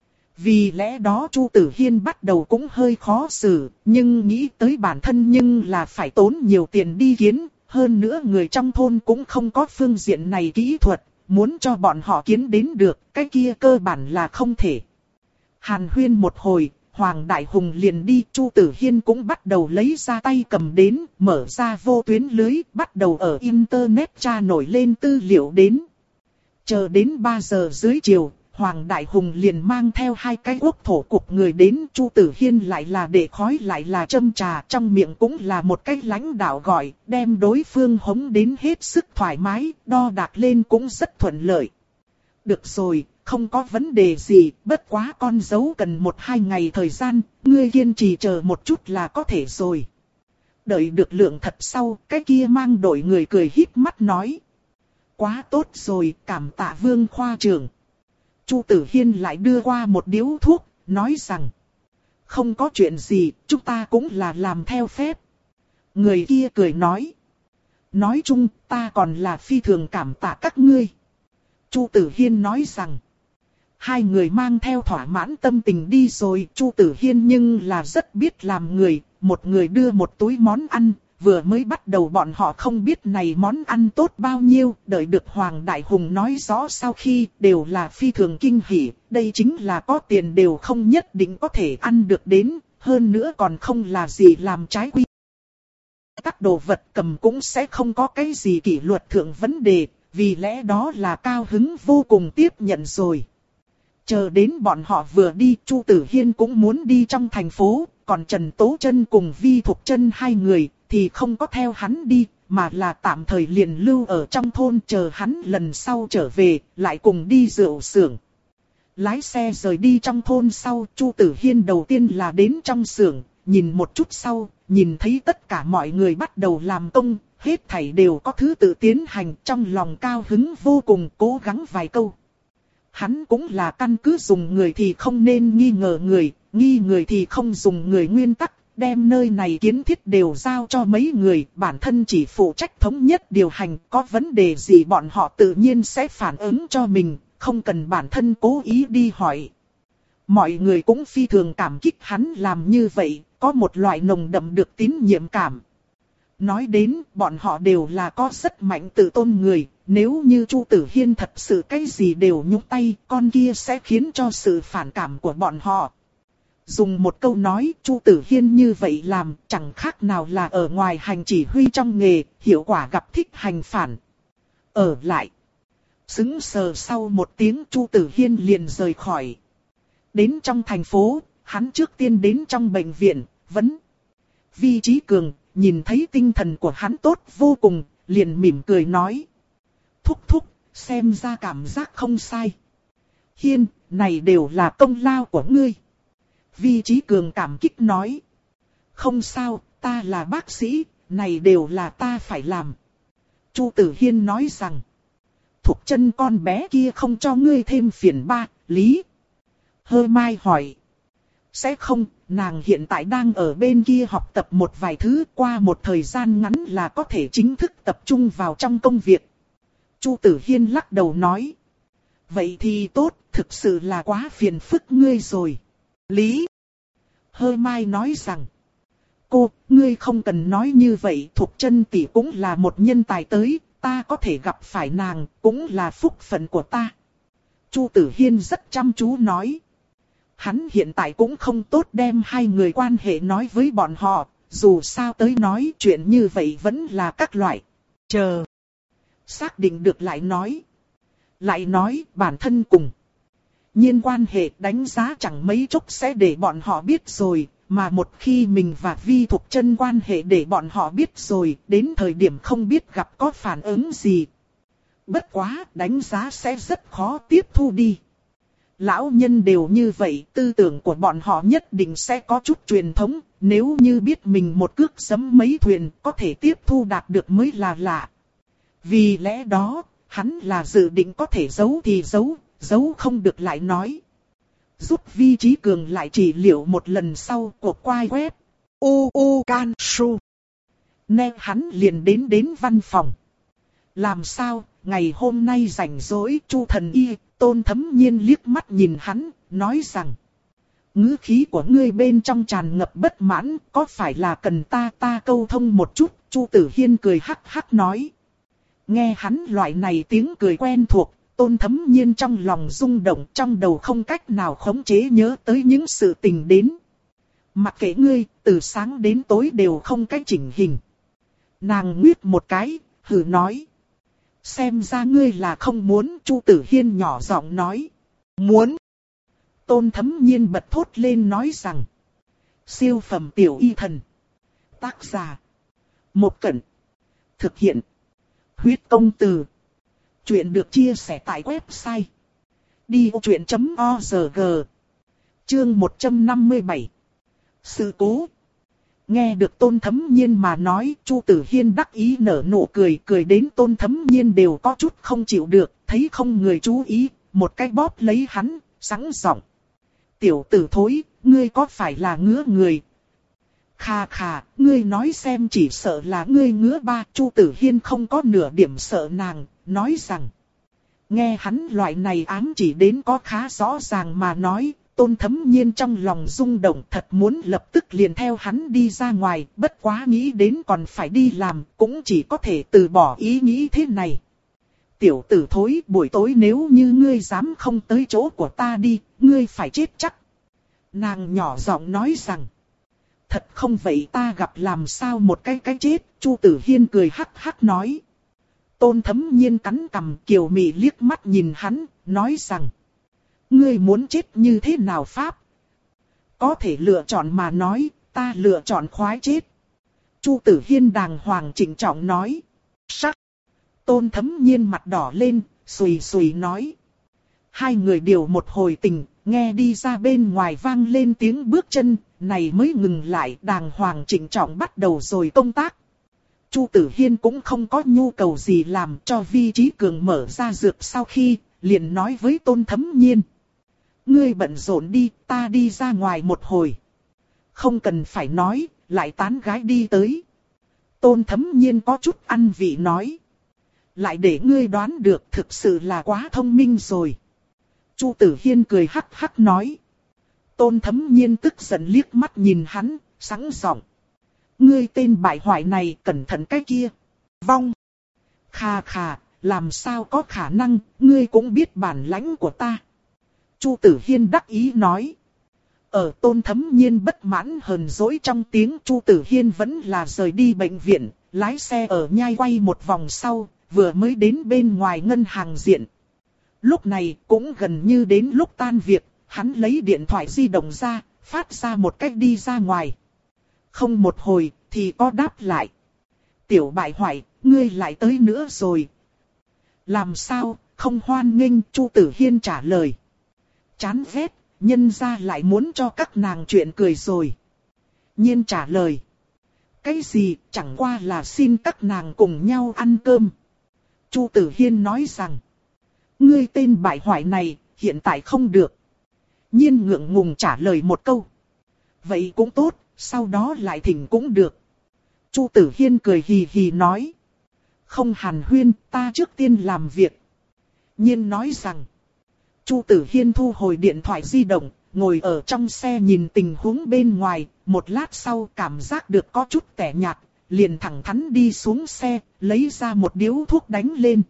Vì lẽ đó Chu Tử Hiên bắt đầu cũng hơi khó xử, nhưng nghĩ tới bản thân nhưng là phải tốn nhiều tiền đi kiến, hơn nữa người trong thôn cũng không có phương diện này kỹ thuật, muốn cho bọn họ kiến đến được, cái kia cơ bản là không thể. Hàn huyên một hồi, Hoàng Đại Hùng liền đi, Chu Tử Hiên cũng bắt đầu lấy ra tay cầm đến, mở ra vô tuyến lưới, bắt đầu ở Internet tra nổi lên tư liệu đến. Chờ đến ba giờ dưới chiều, Hoàng Đại Hùng liền mang theo hai cái quốc thổ cục người đến, Chu Tử Hiên lại là để khói lại là châm trà, trong miệng cũng là một cái lãnh đạo gọi, đem đối phương hống đến hết sức thoải mái, đo đạc lên cũng rất thuận lợi. Được rồi, không có vấn đề gì, bất quá con dấu cần một hai ngày thời gian, ngươi kiên trì chờ một chút là có thể rồi. Đợi được lượng thật sau, cái kia mang đội người cười híp mắt nói. Quá tốt rồi, cảm tạ Vương khoa trưởng. Chu Tử Hiên lại đưa qua một điếu thuốc, nói rằng. Không có chuyện gì, chúng ta cũng là làm theo phép. Người kia cười nói. Nói chung ta còn là phi thường cảm tạ các ngươi. Chu Tử Hiên nói rằng. Hai người mang theo thỏa mãn tâm tình đi rồi. Chu Tử Hiên nhưng là rất biết làm người. Một người đưa một túi món ăn. Vừa mới bắt đầu bọn họ không biết này món ăn tốt bao nhiêu. Đợi được Hoàng Đại Hùng nói rõ sau khi đều là phi thường kinh hỉ. Đây chính là có tiền đều không nhất định có thể ăn được đến. Hơn nữa còn không là gì làm trái quy. Các đồ vật cầm cũng sẽ không có cái gì kỷ luật thượng vấn đề. Vì lẽ đó là cao hứng vô cùng tiếp nhận rồi. Chờ đến bọn họ vừa đi, Chu Tử Hiên cũng muốn đi trong thành phố, còn Trần Tố Trân cùng Vi Thục Trân hai người thì không có theo hắn đi, mà là tạm thời liền lưu ở trong thôn chờ hắn lần sau trở về, lại cùng đi rượu xưởng. Lái xe rời đi trong thôn sau, Chu Tử Hiên đầu tiên là đến trong xưởng, nhìn một chút sau, nhìn thấy tất cả mọi người bắt đầu làm công, hết thảy đều có thứ tự tiến hành, trong lòng cao hứng vô cùng, cố gắng vài câu. Hắn cũng là căn cứ dùng người thì không nên nghi ngờ người, nghi người thì không dùng người nguyên tắc, đem nơi này kiến thiết đều giao cho mấy người, bản thân chỉ phụ trách thống nhất điều hành, có vấn đề gì bọn họ tự nhiên sẽ phản ứng cho mình, không cần bản thân cố ý đi hỏi. Mọi người cũng phi thường cảm kích hắn làm như vậy, có một loại nồng đậm được tín nhiệm cảm. Nói đến, bọn họ đều là có rất mạnh tự tôn người, nếu như Chu Tử Hiên thật sự cái gì đều nhúc tay, con kia sẽ khiến cho sự phản cảm của bọn họ. Dùng một câu nói, Chu Tử Hiên như vậy làm, chẳng khác nào là ở ngoài hành chỉ huy trong nghề, hiệu quả gặp thích hành phản. Ở lại. Sững sờ sau một tiếng Chu Tử Hiên liền rời khỏi. Đến trong thành phố, hắn trước tiên đến trong bệnh viện, vấn. Vi Chí Cường, nhìn thấy tinh thần của hắn tốt vô cùng, liền mỉm cười nói. Thúc thúc, xem ra cảm giác không sai. Hiên, này đều là công lao của ngươi. Vi Chí Cường cảm kích nói. Không sao, ta là bác sĩ, này đều là ta phải làm. Chu Tử Hiên nói rằng. Thục chân con bé kia không cho ngươi thêm phiền ba, Lý. Hơ Mai hỏi. Sẽ không, nàng hiện tại đang ở bên kia học tập một vài thứ, qua một thời gian ngắn là có thể chính thức tập trung vào trong công việc. Chu Tử Hiên lắc đầu nói. Vậy thì tốt, thực sự là quá phiền phức ngươi rồi. Lý. Hơ Mai nói rằng. Cô, ngươi không cần nói như vậy, Thục chân tỷ cũng là một nhân tài tới, ta có thể gặp phải nàng, cũng là phúc phận của ta. Chu Tử Hiên rất chăm chú nói. Hắn hiện tại cũng không tốt đem hai người quan hệ nói với bọn họ, dù sao tới nói chuyện như vậy vẫn là các loại. Chờ. Xác định được lại nói. Lại nói bản thân cùng. Nhiên quan hệ đánh giá chẳng mấy chốc sẽ để bọn họ biết rồi, mà một khi mình và Vi Thục Chân quan hệ để bọn họ biết rồi, đến thời điểm không biết gặp có phản ứng gì. Bất quá, đánh giá sẽ rất khó tiếp thu đi. Lão nhân đều như vậy, tư tưởng của bọn họ nhất định sẽ có chút truyền thống, nếu như biết mình một cước giẫm mấy thuyền có thể tiếp thu đạt được mới là lạ. Vì lẽ đó, hắn là dự định có thể giấu thì giấu, giấu không được lại nói. Giúp Vi Chí Cường lại trị liệu một lần sau cuộc quay web. U U Can Su. Nên hắn liền đến đến văn phòng. Làm sao, ngày hôm nay rảnh rỗi Chu Thần Y, Tôn Thấm Nhiên liếc mắt nhìn hắn, nói rằng. Ngữ khí của ngươi bên trong tràn ngập bất mãn, có phải là cần ta ta câu thông một chút, Chu Tử Hiên cười hắc hắc nói. Nghe hắn loại này tiếng cười quen thuộc, Tôn Thấm Nhiên trong lòng rung động, trong đầu không cách nào khống chế nhớ tới những sự tình đến. Mặc kệ ngươi, từ sáng đến tối đều không cách chỉnh hình. Nàng nguyết một cái, hừ nói. Xem ra ngươi là không muốn, Chu Tử Hiên nhỏ giọng nói. Muốn. Tôn Thấm Nhiên bật thốt lên nói rằng. Siêu phẩm tiểu y thần. Tác giả. Một Cẩn. Thực hiện. Huyết công từ. Chuyện được chia sẻ tại website. đi ô chuyện chấm org. Chương một trăm năm mươi bảy. Sự cố. Nghe được Tôn Thấm Nhiên mà nói, Chu Tử Hiên đắc ý nở nụ cười, cười đến Tôn Thấm Nhiên đều có chút không chịu được, thấy không người chú ý, một cái bóp lấy hắn, sẵn giọng. Tiểu tử thối, ngươi có phải là ngứa người? Khà khà, ngươi nói xem chỉ sợ là ngươi ngứa ba. Chu Tử Hiên không có nửa điểm sợ nàng, nói rằng. Nghe hắn loại này ám chỉ đến có khá rõ ràng mà nói, Tôn Thấm Nhiên trong lòng rung động, thật muốn lập tức liền theo hắn đi ra ngoài, bất quá nghĩ đến còn phải đi làm, cũng chỉ có thể từ bỏ ý nghĩ thế này. Tiểu tử thối, buổi tối nếu như ngươi dám không tới chỗ của ta đi, ngươi phải chết chắc. Nàng nhỏ giọng nói rằng. Thật không vậy ta gặp làm sao một cái cái chết. Chu Tử Hiên cười hắc hắc nói. Tôn Thấm Nhiên cắn cằm, kiều mị liếc mắt nhìn hắn, nói rằng. Ngươi muốn chết như thế nào pháp? Có thể lựa chọn mà nói, ta lựa chọn khoái chết. Chu Tử Hiên đàng hoàng trịnh trọng nói. Sắc. Tôn Thấm Nhiên mặt đỏ lên, xùy xùy nói. Hai người điều một hồi tình, nghe đi ra bên ngoài vang lên tiếng bước chân, này mới ngừng lại, đàng hoàng trịnh trọng bắt đầu rồi công tác. Chu Tử Hiên cũng không có nhu cầu gì làm, cho Vi Chí Cường mở ra dược sau khi, liền nói với Tôn Thấm Nhiên. Ngươi bận rộn đi, ta đi ra ngoài một hồi. Không cần phải nói, lại tán gái đi tới. Tôn Thấm Nhiên có chút ăn vị nói. Lại để ngươi đoán được, thực sự là quá thông minh rồi. Chu Tử Hiên cười hắc hắc nói. Tôn Thấm Nhiên tức giận liếc mắt nhìn hắn, sẵn giọng. Ngươi tên bại hoại này cẩn thận cái kia. Vong. Khà khà, làm sao có khả năng, ngươi cũng biết bản lãnh của ta. Chu Tử Hiên đắc ý nói. Ở Tôn Thấm Nhiên bất mãn hờn dỗi trong tiếng, Chu Tử Hiên vẫn là rời đi bệnh viện, lái xe ở nhai quay một vòng sau, vừa mới đến bên ngoài ngân hàng diện. Lúc này cũng gần như đến lúc tan việc, hắn lấy điện thoại di động ra, phát ra một cách đi ra ngoài. Không một hồi thì có đáp lại. Tiểu bại hoại, ngươi lại tới nữa rồi. Làm sao, không hoan nghênh? Chu Tử Hiên trả lời. Chán ghét, nhân ra lại muốn cho các nàng chuyện cười rồi. Nhiên trả lời. Cái gì, chẳng qua là xin các nàng cùng nhau ăn cơm. Chu Tử Hiên nói rằng. Ngươi tên bại hoại này, hiện tại không được. Nhiên ngượng ngùng trả lời một câu. Vậy cũng tốt, sau đó lại thỉnh cũng được. Chu Tử Hiên cười hì hì nói. Không hàn huyên, ta trước tiên làm việc. Nhiên nói rằng. Chu Tử Hiên thu hồi điện thoại di động, ngồi ở trong xe nhìn tình huống bên ngoài. Một lát sau cảm giác được có chút tẻ nhạt, liền thẳng thắn đi xuống xe, lấy ra một điếu thuốc đánh lên.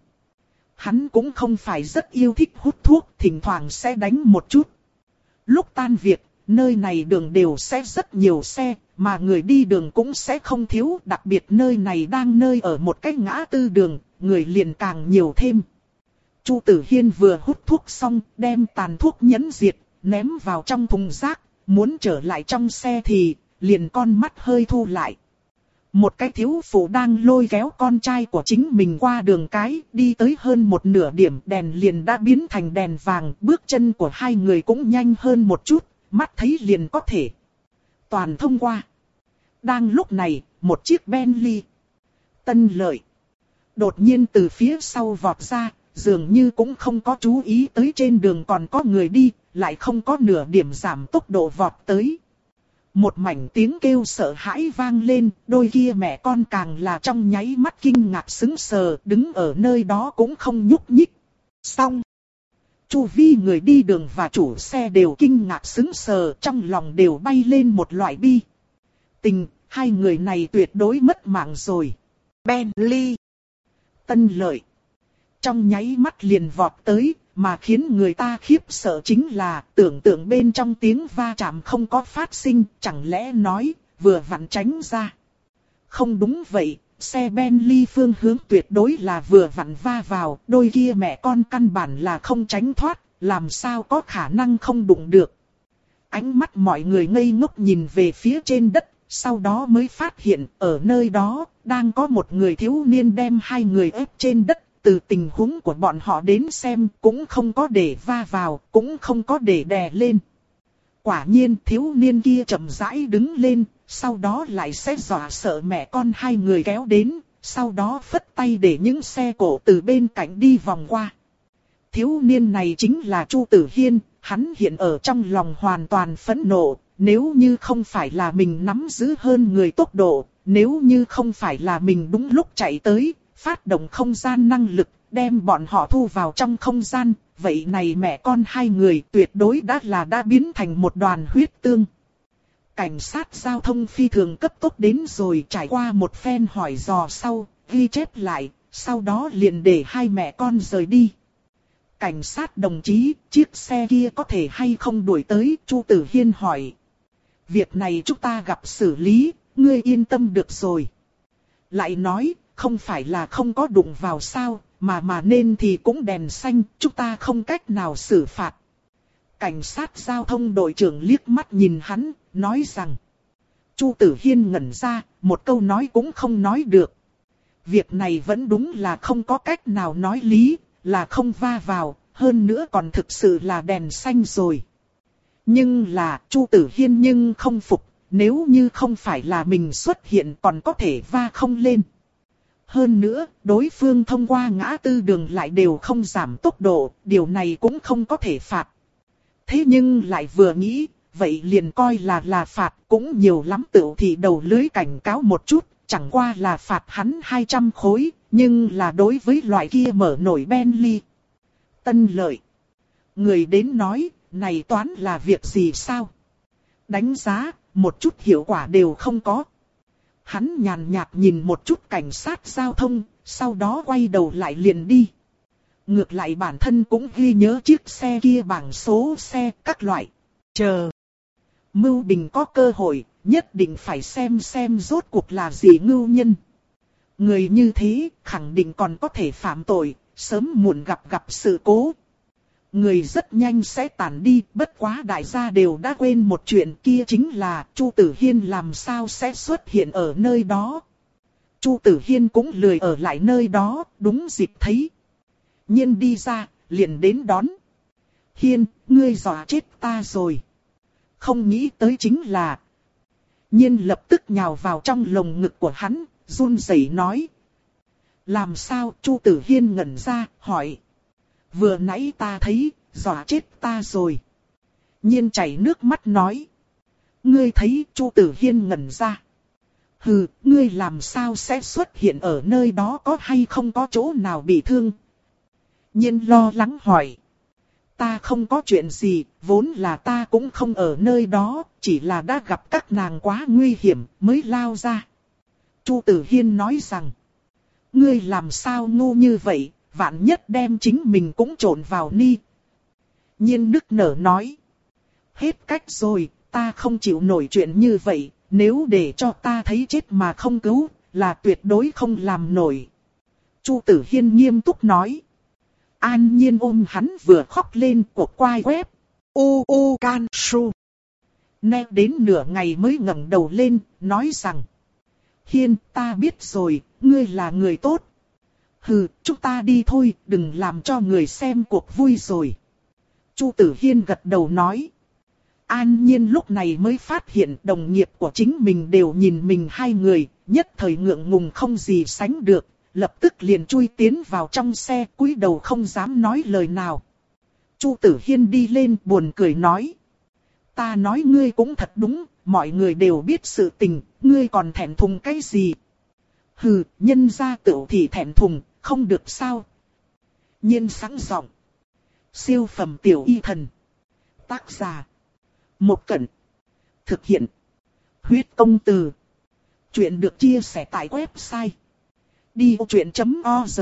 Hắn cũng không phải rất yêu thích hút thuốc, thỉnh thoảng sẽ đánh một chút. Lúc tan việc, nơi này đường đều sẽ rất nhiều xe, mà người đi đường cũng sẽ không thiếu, đặc biệt nơi này đang nơi ở một cái ngã tư đường, người liền càng nhiều thêm. Chu Tử Hiên vừa hút thuốc xong, đem tàn thuốc nhẫn diệt, ném vào trong thùng rác, muốn trở lại trong xe thì, liền con mắt hơi thu lại. Một cái thiếu phụ đang lôi kéo con trai của chính mình qua đường cái, đi tới hơn một nửa điểm đèn liền đã biến thành đèn vàng, bước chân của hai người cũng nhanh hơn một chút, mắt thấy liền có thể. Toàn thông qua. Đang lúc này, một chiếc Bentley Tân Lợi đột nhiên từ phía sau vọt ra, dường như cũng không có chú ý tới trên đường còn có người đi, lại không có nửa điểm giảm tốc độ vọt tới. Một mảnh tiếng kêu sợ hãi vang lên, đôi kia mẹ con càng là trong nháy mắt kinh ngạc sững sờ, đứng ở nơi đó cũng không nhúc nhích. Xong. Chu vi người đi đường và chủ xe đều kinh ngạc sững sờ, trong lòng đều bay lên một loại bi tình, hai người này tuyệt đối mất mạng rồi. Bentley Tân Lợi trong nháy mắt liền vọt tới, mà khiến người ta khiếp sợ chính là tưởng tượng bên trong tiếng va chạm không có phát sinh, chẳng lẽ nói vừa vặn tránh ra. Không đúng vậy, xe Bentley phương hướng tuyệt đối là vừa vặn va vào, đôi kia mẹ con căn bản là không tránh thoát, làm sao có khả năng không đụng được. Ánh mắt mọi người ngây ngốc nhìn về phía trên đất, sau đó mới phát hiện ở nơi đó đang có một người thiếu niên đem hai người ép trên đất. Từ tình huống của bọn họ đến xem cũng không có để va vào, cũng không có để đè lên. Quả nhiên thiếu niên kia chậm rãi đứng lên, sau đó lại sẽ dọa sợ mẹ con hai người kéo đến, sau đó phất tay để những xe cổ từ bên cạnh đi vòng qua. Thiếu niên này chính là Chu Tử Hiên, hắn hiện ở trong lòng hoàn toàn phẫn nộ, nếu như không phải là mình nắm giữ hơn người tốc độ, nếu như không phải là mình đúng lúc chạy tới, phát động không gian năng lực, đem bọn họ thu vào trong không gian, vậy này mẹ con hai người tuyệt đối đã là đã biến thành một đoàn huyết tương. Cảnh sát giao thông phi thường cấp tốc đến rồi, trải qua một phen hỏi dò sau, ghi chép lại, sau đó liền để hai mẹ con rời đi. Cảnh sát đồng chí, chiếc xe kia có thể hay không đuổi tới, Chu Tử Hiên hỏi. Việc này chúng ta gặp xử lý, ngươi yên tâm được rồi. Lại nói, không phải là không có đụng vào sao, mà mà nên thì cũng đèn xanh, chúng ta không cách nào xử phạt. Cảnh sát giao thông đội trưởng liếc mắt nhìn hắn, nói rằng. Chu Tử Hiên ngẩn ra, một câu nói cũng không nói được. Việc này vẫn đúng là không có cách nào nói lý, là không va vào, hơn nữa còn thực sự là đèn xanh rồi. Nhưng là, Chu Tử Hiên nhưng không phục, nếu như không phải là mình xuất hiện còn có thể va không lên. Hơn nữa, đối phương thông qua ngã tư đường lại đều không giảm tốc độ, điều này cũng không có thể phạt. Thế nhưng lại vừa nghĩ, vậy liền coi là là phạt, cũng nhiều lắm tựu thì đầu lưới cảnh cáo một chút, chẳng qua là phạt hắn hai trăm khối, nhưng là đối với loại kia mở nổi Bentley. Tân Lợi. Người đến nói, này toán là việc gì sao? Đánh giá, một chút hiệu quả đều không có. Hắn nhàn nhạt nhìn một chút cảnh sát giao thông, sau đó quay đầu lại liền đi. Ngược lại bản thân cũng ghi nhớ chiếc xe kia bảng số xe các loại. Chờ. Mưu Bình có cơ hội, nhất định phải xem xem rốt cuộc là gì ngưu nhân. Người như thế, khẳng định còn có thể phạm tội, sớm muộn gặp gặp sự cố. Người rất nhanh sẽ tản đi, bất quá đại gia đều đã quên một chuyện kia, chính là Chu Tử Hiên làm sao sẽ xuất hiện ở nơi đó. Chu Tử Hiên cũng lười ở lại nơi đó, đúng dịp thấy. Nhiên đi ra, liền đến đón. Hiên, ngươi dọa chết ta rồi. Không nghĩ tới chính là. Nhiên lập tức nhào vào trong lồng ngực của hắn, run rẩy nói. Làm sao? Chu Tử Hiên ngẩn ra, hỏi. Vừa nãy ta thấy, dọa chết ta rồi. Nhiên chảy nước mắt nói. Ngươi thấy? Chu Tử Hiên ngẩn ra. Hừ, ngươi làm sao sẽ xuất hiện ở nơi đó, có hay không có chỗ nào bị thương? Nhiên lo lắng hỏi. Ta không có chuyện gì, vốn là ta cũng không ở nơi đó, chỉ là đã gặp các nàng quá nguy hiểm mới lao ra. Chu Tử Hiên nói rằng. Ngươi làm sao ngu như vậy, vạn nhất đem chính mình cũng trộn vào ni. Nhiên nức nở nói. Hết cách rồi, ta không chịu nổi chuyện như vậy, nếu để cho ta thấy chết mà không cứu, là tuyệt đối không làm nổi. Chu Tử Hiên nghiêm túc nói. An Nhiên ôm hắn vừa khóc lên, cuộc quai web. U U Can Su. Nghe đến nửa ngày mới ngẩng đầu lên, nói rằng. Hiên, ta biết rồi, ngươi là người tốt. Hừ, chúng ta đi thôi, đừng làm cho người xem cuộc vui rồi. Chu Tử Hiên gật đầu nói. An Nhiên lúc này mới phát hiện đồng nghiệp của chính mình đều nhìn mình hai người, nhất thời ngượng ngùng không gì sánh được, lập tức liền chui tiến vào trong xe, cúi đầu không dám nói lời nào. Chu Tử Hiên đi lên buồn cười nói. Ta nói ngươi cũng thật đúng, mọi người đều biết sự tình, ngươi còn thẹn thùng cái gì? Hừ, nhân gia tựu thì thẹn thùng, không được sao? Nhiên sáng giọng. Siêu phẩm tiểu y thần. Tác giả. Một Cẩn. Thực hiện. Huyết công từ. Chuyện được chia sẻ tại website. đi vô chuyện chấm org.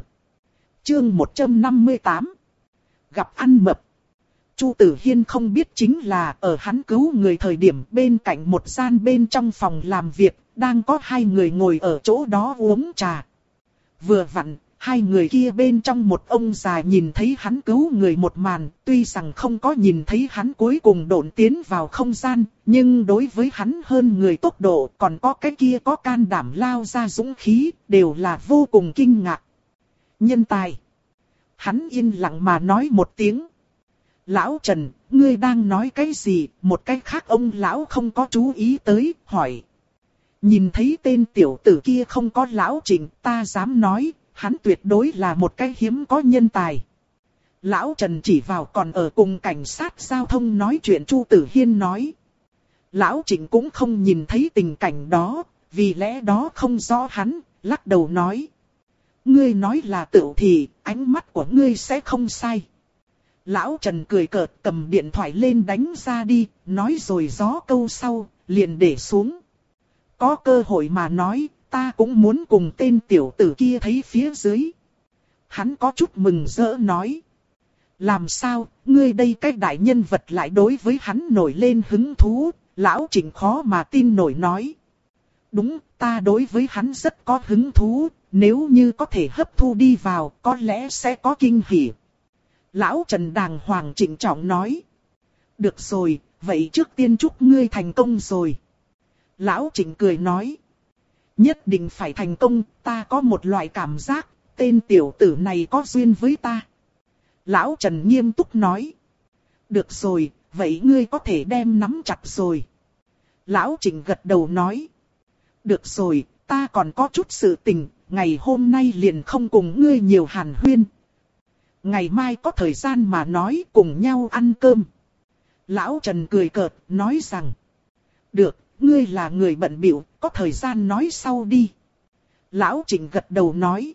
Chương một trăm năm mươi tám. Gặp ăn mập. Chu Tử Hiên không biết chính là ở hắn cứu người thời điểm bên cạnh một gian bên trong phòng làm việc, đang có hai người ngồi ở chỗ đó uống trà. Vừa vặn, hai người kia bên trong một ông già nhìn thấy hắn cứu người một màn, tuy rằng không có nhìn thấy hắn cuối cùng độn tiến vào không gian, nhưng đối với hắn hơn người tốc độ, còn có cái kia có can đảm lao ra dũng khí, đều là vô cùng kinh ngạc. Nhân tài. Hắn yên lặng mà nói một tiếng. Lão Trần, ngươi đang nói cái gì? Một cái khác ông lão không có chú ý tới, hỏi. Nhìn thấy tên tiểu tử kia không có lão Trịnh, ta dám nói, hắn tuyệt đối là một cái hiếm có nhân tài. Lão Trần chỉ vào còn ở cùng cảnh sát giao thông nói chuyện Chu Tử Hiên nói. Lão Trịnh cũng không nhìn thấy tình cảnh đó, vì lẽ đó không rõ hắn, lắc đầu nói. Ngươi nói là tựu thì, ánh mắt của ngươi sẽ không sai. Lão Trần cười cợt cầm điện thoại lên đánh ra đi, nói rồi gió câu sau, liền để xuống. Có cơ hội mà nói, ta cũng muốn cùng tên tiểu tử kia thấy phía dưới. Hắn có chút mừng rỡ nói. Làm sao, ngươi đây cái đại nhân vật lại đối với hắn nổi lên hứng thú, Lão Trịnh khó mà tin nổi nói. Đúng, ta đối với hắn rất có hứng thú, nếu như có thể hấp thu đi vào, có lẽ sẽ có kinh hỉ. Lão Trần đàng hoàng trịnh trọng nói. Được rồi, vậy trước tiên chúc ngươi thành công rồi. Lão Trịnh cười nói. Nhất định phải thành công, ta có một loại cảm giác, tên tiểu tử này có duyên với ta. Lão Trần nghiêm túc nói. Được rồi, vậy ngươi có thể đem nắm chặt rồi. Lão Trịnh gật đầu nói. Được rồi, ta còn có chút sự tình, ngày hôm nay liền không cùng ngươi nhiều hàn huyên. Ngày mai có thời gian mà nói cùng nhau ăn cơm. Lão Trần cười cợt, nói rằng. Được, ngươi là người bận bịu, có thời gian nói sau đi. Lão Trịnh gật đầu nói.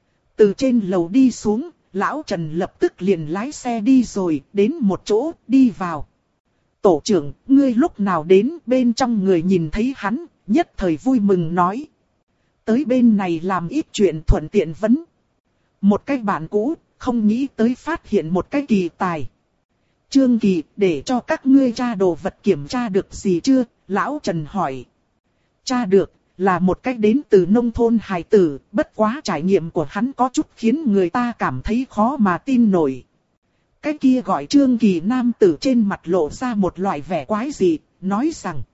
Từ trên lầu đi xuống, Lão Trần lập tức liền lái xe đi rồi, đến một chỗ, đi vào. Tổ trưởng, ngươi lúc nào đến, bên trong người nhìn thấy hắn, nhất thời vui mừng nói. Tới bên này làm ít chuyện thuận tiện vấn. Một cái bạn cũ, không nghĩ tới phát hiện một cái kỳ tài. Trương Kỳ, để cho các ngươi tra đồ vật kiểm tra được gì chưa? Lão Trần hỏi. Tra được, là một cách đến từ nông thôn hài tử, bất quá trải nghiệm của hắn có chút khiến người ta cảm thấy khó mà tin nổi. Cái kia gọi Trương Kỳ nam tử trên mặt lộ ra một loại vẻ quái dị, nói rằng.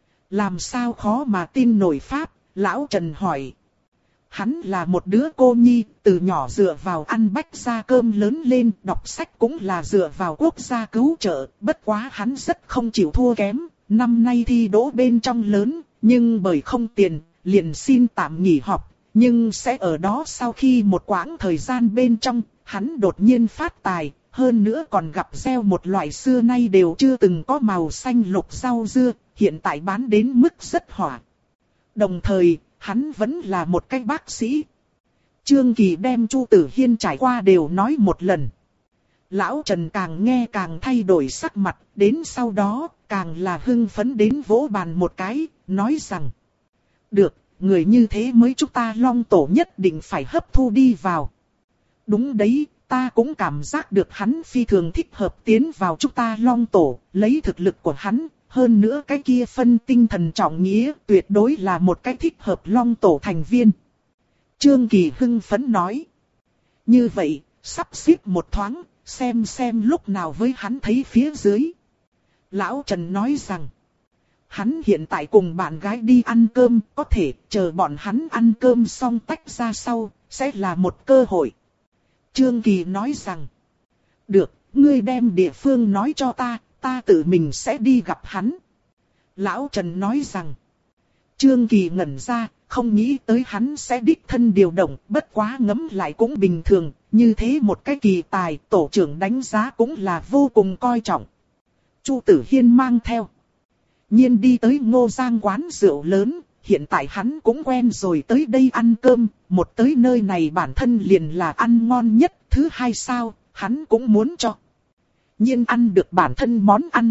Làm sao khó mà tin nổi pháp, Lão Trần hỏi. Hắn là một đứa cô nhi, từ nhỏ dựa vào ăn bách gia cơm lớn lên, đọc sách cũng là dựa vào quốc gia cứu trợ, bất quá hắn rất không chịu thua kém, năm nay thi đỗ bên trong lớn, nhưng bởi không tiền, liền xin tạm nghỉ học, nhưng sẽ ở đó sau khi một quãng thời gian bên trong, hắn đột nhiên phát tài, hơn nữa còn gặp gieo một loại xưa nay đều chưa từng có màu xanh lục rau dưa, hiện tại bán đến mức rất hỏa. Đồng thời, hắn vẫn là một cái bác sĩ. Trương Kỳ đem Chu Tử Hiên trải qua đều nói một lần. Lão Trần càng nghe càng thay đổi sắc mặt, đến sau đó, càng là hưng phấn đến vỗ bàn một cái, nói rằng. Được, người như thế mới chúng ta Long Tổ nhất định phải hấp thu đi vào. Đúng đấy, ta cũng cảm giác được hắn phi thường thích hợp tiến vào chúng ta Long Tổ, lấy thực lực của hắn. Hơn nữa cái kia phân tinh thần trọng nghĩa tuyệt đối là một cái thích hợp Long Tổ thành viên. Trương Kỳ hưng phấn nói. Như vậy, sắp xếp một thoáng, xem xem lúc nào với hắn thấy phía dưới. Lão Trần nói rằng. Hắn hiện tại cùng bạn gái đi ăn cơm, có thể chờ bọn hắn ăn cơm xong tách ra sau, sẽ là một cơ hội. Trương Kỳ nói rằng. Được, ngươi đem địa phương nói cho ta. Ta tự mình sẽ đi gặp hắn. Lão Trần nói rằng. Trương Kỳ ngẩn ra, không nghĩ tới hắn sẽ đích thân điều động, bất quá ngẫm lại cũng bình thường, như thế một cái kỳ tài, tổ trưởng đánh giá cũng là vô cùng coi trọng. Chu Tử Hiên mang theo. Nhiên đi tới Ngô Giang quán rượu lớn, hiện tại hắn cũng quen rồi tới đây ăn cơm, một tới nơi này bản thân liền là ăn ngon nhất, thứ hai sao, hắn cũng muốn cho. Nhiên ăn được bản thân món ăn.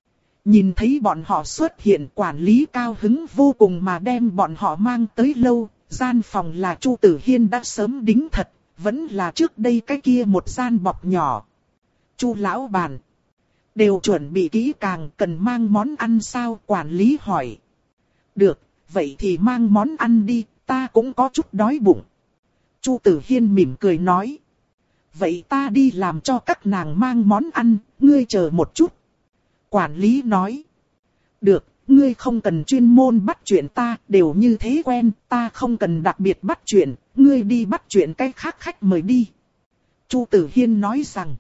Nhìn thấy bọn họ xuất hiện, quản lý cao hứng vô cùng mà đem bọn họ mang tới lâu, gian phòng là Chu Tử Hiên đã sớm đính thật, vẫn là trước đây cái kia một gian bọc nhỏ. Chu lão bản, đều chuẩn bị kỹ càng, cần mang món ăn sao? Quản lý hỏi. Được, vậy thì mang món ăn đi, ta cũng có chút đói bụng. Chu Tử Hiên mỉm cười nói. Vậy ta đi làm cho các nàng mang món ăn, ngươi chờ một chút. Quản lý nói. Được, ngươi không cần chuyên môn bắt chuyện ta, đều như thế quen, ta không cần đặc biệt bắt chuyện, ngươi đi bắt chuyện cái khác khách mời đi. Chu Tử Hiên nói rằng.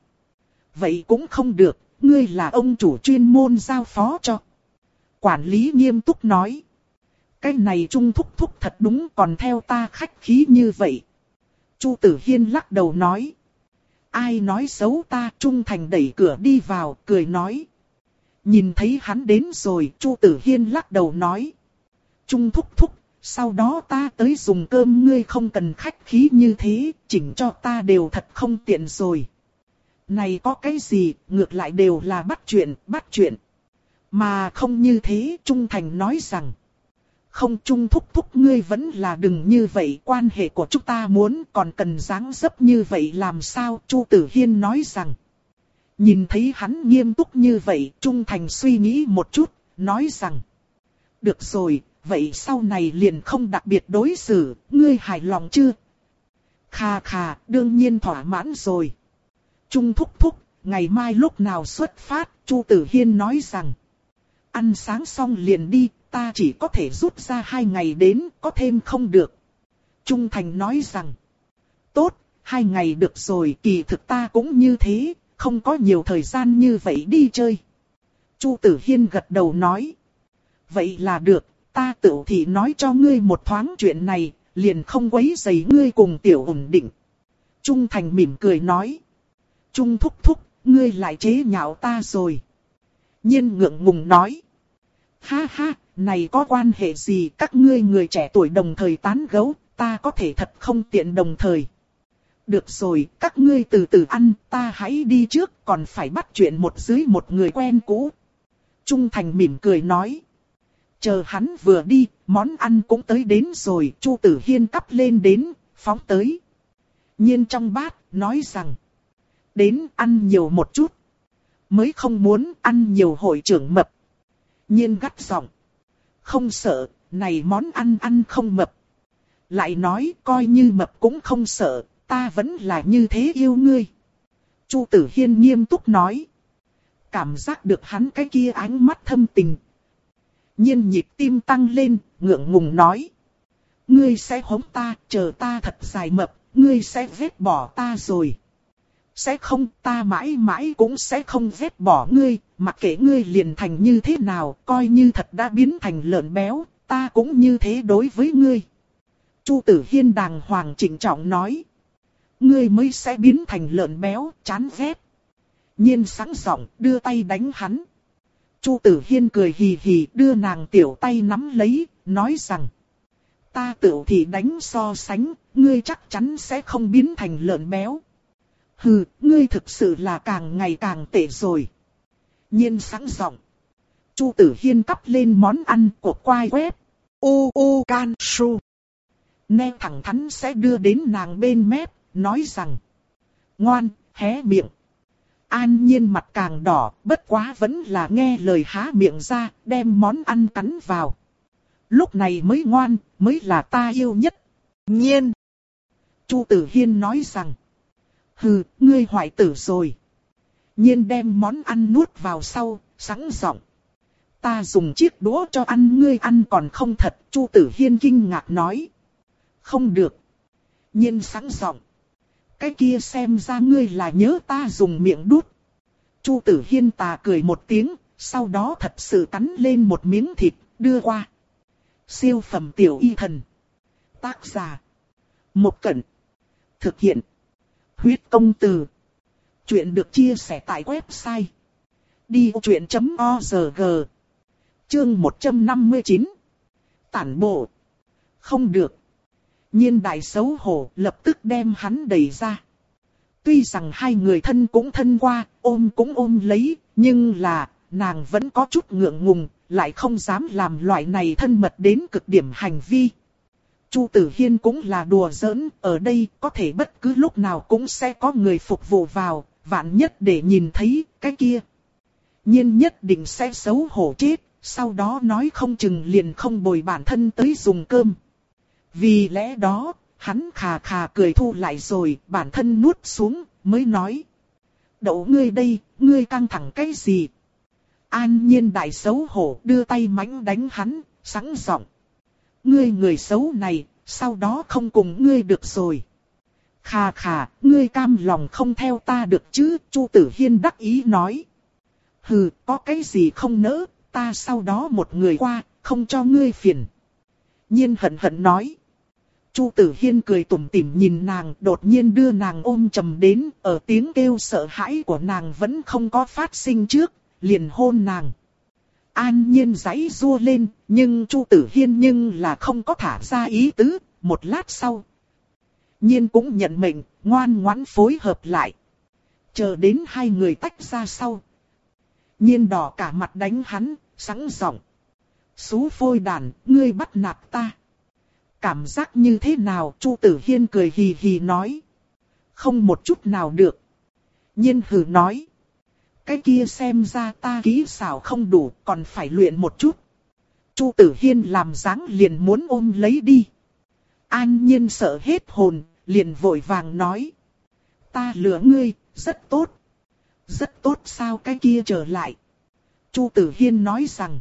Vậy cũng không được, ngươi là ông chủ chuyên môn giao phó cho. Quản lý nghiêm túc nói. Cái này Trung thúc thúc thật đúng, còn theo ta khách khí như vậy. Chu Tử Hiên lắc đầu nói. Ai nói xấu ta? Trung Thành đẩy cửa đi vào, cười nói. Nhìn thấy hắn đến rồi, Chu Tử Hiên lắc đầu nói. Trung thúc thúc, sau đó ta tới dùng cơm, ngươi không cần khách khí như thế, chỉnh cho ta đều thật không tiện rồi. Này có cái gì, ngược lại đều là bắt chuyện, bắt chuyện. Mà không như thế, Trung Thành nói rằng. Không, Trung thúc thúc, ngươi vẫn là đừng như vậy, quan hệ của chúng ta muốn còn cần dáng dấp như vậy làm sao, Chu Tử Hiên nói rằng. Nhìn thấy hắn nghiêm túc như vậy, Trung Thành suy nghĩ một chút, nói rằng. Được rồi, vậy sau này liền không đặc biệt đối xử, ngươi hài lòng chưa? Khà khà, đương nhiên thỏa mãn rồi. Trung thúc thúc, ngày mai lúc nào xuất phát, Chu Tử Hiên nói rằng. Ăn sáng xong liền đi, ta chỉ có thể rút ra hai ngày đến, có thêm không được. Trung Thành nói rằng. Tốt, hai ngày được rồi, kỳ thực ta cũng như thế, không có nhiều thời gian như vậy đi chơi. Chu Tử Hiên gật đầu nói. Vậy là được, ta tự thì nói cho ngươi một thoáng chuyện này, liền không quấy rầy ngươi cùng tiểu ổn định. Trung Thành mỉm cười nói. Trung thúc thúc, ngươi lại chế nhạo ta rồi. Nhiên ngượng ngùng nói. Ha ha, này có quan hệ gì, các ngươi người trẻ tuổi đồng thời tán gẫu, ta có thể thật không tiện đồng thời. Được rồi, các ngươi từ từ ăn, ta hãy đi trước, còn phải bắt chuyện một dưới một người quen cũ. Trung Thành mỉm cười nói. Chờ hắn vừa đi, món ăn cũng tới đến rồi, Chu Tử Hiên cắp lên đến, phóng tới. Nhiên trong bát, nói rằng. Đến ăn nhiều một chút. Mới không muốn ăn nhiều hội trưởng mập. Nhiên gắt giọng. Không sợ, này món ăn ăn không mập. Lại nói coi như mập cũng không sợ, ta vẫn là như thế yêu ngươi. Chu Tử Hiên nghiêm túc nói. Cảm giác được hắn cái kia ánh mắt thâm tình. Nhiên nhịp tim tăng lên, ngượng ngùng nói. Ngươi sẽ hống ta, chờ ta thật dài mập, ngươi sẽ vết bỏ ta rồi. Sẽ không, ta mãi mãi cũng sẽ không vết bỏ ngươi, mặc kệ ngươi liền thành như thế nào, coi như thật đã biến thành lợn béo, ta cũng như thế đối với ngươi. Chu Tử Hiên đàng hoàng trịnh trọng nói. Ngươi mới sẽ biến thành lợn béo, chán ghét. Nhiên sẵn giọng đưa tay đánh hắn. Chu Tử Hiên cười hì hì đưa nàng tiểu tay nắm lấy, nói rằng. Ta tự thì đánh so sánh, ngươi chắc chắn sẽ không biến thành lợn béo. Hừ, ngươi thực sự là càng ngày càng tệ rồi. Nhiên sẵn giọng. Chu Tử Hiên cắp lên món ăn của quai quét. U U Can Su. Nè thẳng thắn sẽ đưa đến nàng bên mép, nói rằng. Ngoan, hé miệng. An Nhiên mặt càng đỏ, bất quá vẫn là nghe lời há miệng ra, đem món ăn cắn vào. Lúc này mới ngoan, mới là ta yêu nhất. Nhiên. Chu Tử Hiên nói rằng. Hừ, ngươi hoại tử rồi. Nhiên đem món ăn nuốt vào sau, sẵn giọng. Ta dùng chiếc đũa cho ăn, ngươi ăn còn không thật, Chu Tử Hiên kinh ngạc nói. Không được. Nhiên sẵn giọng. Cái kia xem ra ngươi là nhớ ta dùng miệng đút. Chu Tử Hiên tà cười một tiếng, sau đó thật sự cắn lên một miếng thịt, đưa qua. Siêu phẩm tiểu y thần. Tác giả. Một Cẩn. Thực hiện. Huyết công từ. Chuyện được chia sẻ tại website. đi vô chuyện chấm org. Chương một trăm năm mươi chín. Tản bộ. Không được. Nhiên đại xấu hổ lập tức đem hắn đẩy ra. Tuy rằng hai người thân cũng thân qua, ôm cũng ôm lấy, nhưng là, nàng vẫn có chút ngượng ngùng, lại không dám làm loại này thân mật đến cực điểm hành vi. Chu Tử Hiên cũng là đùa giỡn, ở đây có thể bất cứ lúc nào cũng sẽ có người phục vụ vào, vạn nhất để nhìn thấy cái kia. Nhiên nhất định sẽ xấu hổ chết, sau đó nói không chừng liền không bồi bản thân tới dùng cơm. Vì lẽ đó, hắn khà khà cười thu lại rồi, bản thân nuốt xuống, mới nói. Đậu ngươi đây, ngươi căng thẳng cái gì? An Nhiên đại xấu hổ đưa tay mánh đánh hắn, sẵn giọng. Ngươi người xấu này, sau đó không cùng ngươi được rồi. Khà khà, ngươi cam lòng không theo ta được chứ, Chu Tử Hiên đắc ý nói. Hừ, có cái gì không nỡ, ta sau đó một người qua, không cho ngươi phiền. Nhiên hận hận nói. Chu Tử Hiên cười tủm tỉm nhìn nàng, đột nhiên đưa nàng ôm chầm đến, ở tiếng kêu sợ hãi của nàng vẫn không có phát sinh trước, liền hôn nàng. An Nhiên giãy giụa lên, nhưng Chu Tử Hiên nhưng là không có thả ra ý tứ. Một lát sau, Nhiên cũng nhận mệnh, ngoan ngoãn phối hợp lại. Chờ đến hai người tách ra sau, Nhiên đỏ cả mặt đánh hắn, sẵn giọng: "Xú phôi đàn, ngươi bắt nạt ta. Cảm giác như thế nào?" Chu Tử Hiên cười hì hì nói: "Không một chút nào được." Nhiên hừ nói: "Cái kia xem ra ta kỹ xảo không đủ, còn phải luyện một chút." Chu Tử Hiên làm dáng liền muốn ôm lấy đi. An Nhiên sợ hết hồn, liền vội vàng nói: "Ta lừa ngươi, rất tốt." "Rất tốt sao?" "Cái kia trở lại." Chu Tử Hiên nói rằng.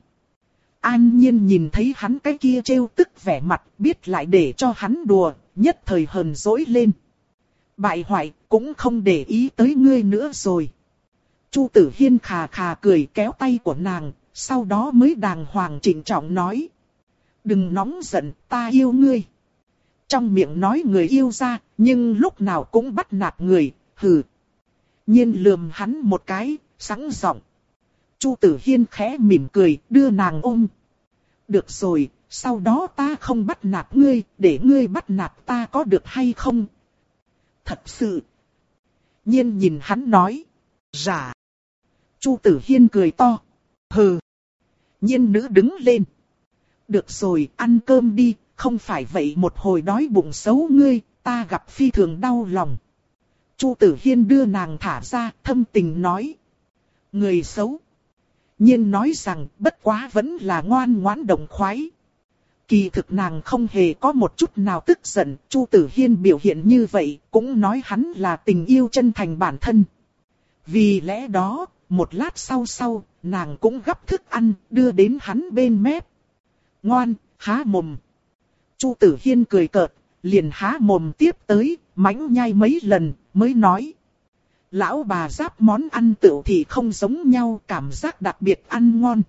An Nhiên nhìn thấy hắn cái kia trêu tức vẻ mặt, biết lại để cho hắn đùa, nhất thời hờn dỗi lên. "Bại hoại, cũng không để ý tới ngươi nữa rồi." Chu Tử Hiên khà khà cười kéo tay của nàng, sau đó mới đàng hoàng trịnh trọng nói: "Đừng nóng giận, ta yêu ngươi." Trong miệng nói người yêu ra, nhưng lúc nào cũng bắt nạt người, hừ. Nhiên lườm hắn một cái, sẵn giọng. Chu Tử Hiên khẽ mỉm cười, đưa nàng ôm. "Được rồi, sau đó ta không bắt nạt ngươi, để ngươi bắt nạt ta có được hay không?" "Thật sự." Nhiên nhìn hắn nói. "Dạ." Chu Tử Hiên cười to. "Hừ." Nhiên nữ đứng lên. "Được rồi, ăn cơm đi, không phải vậy một hồi đói bụng xấu ngươi, ta gặp phi thường đau lòng." Chu Tử Hiên đưa nàng thả ra, thâm tình nói. "Người xấu." Nhiên nói rằng bất quá vẫn là ngoan ngoãn đồng khoái. Kỳ thực nàng không hề có một chút nào tức giận, Chu Tử Hiên biểu hiện như vậy cũng nói hắn là tình yêu chân thành bản thân. Vì lẽ đó, một lát sau sau, nàng cũng gắp thức ăn đưa đến hắn bên mép. "Ngoan, há mồm." Chu Tử Hiên cười cợt, liền há mồm tiếp tới, mánh nhai mấy lần, mới nói. "Lão bà giáp món ăn tựu thì không giống nhau, cảm giác đặc biệt ăn ngon."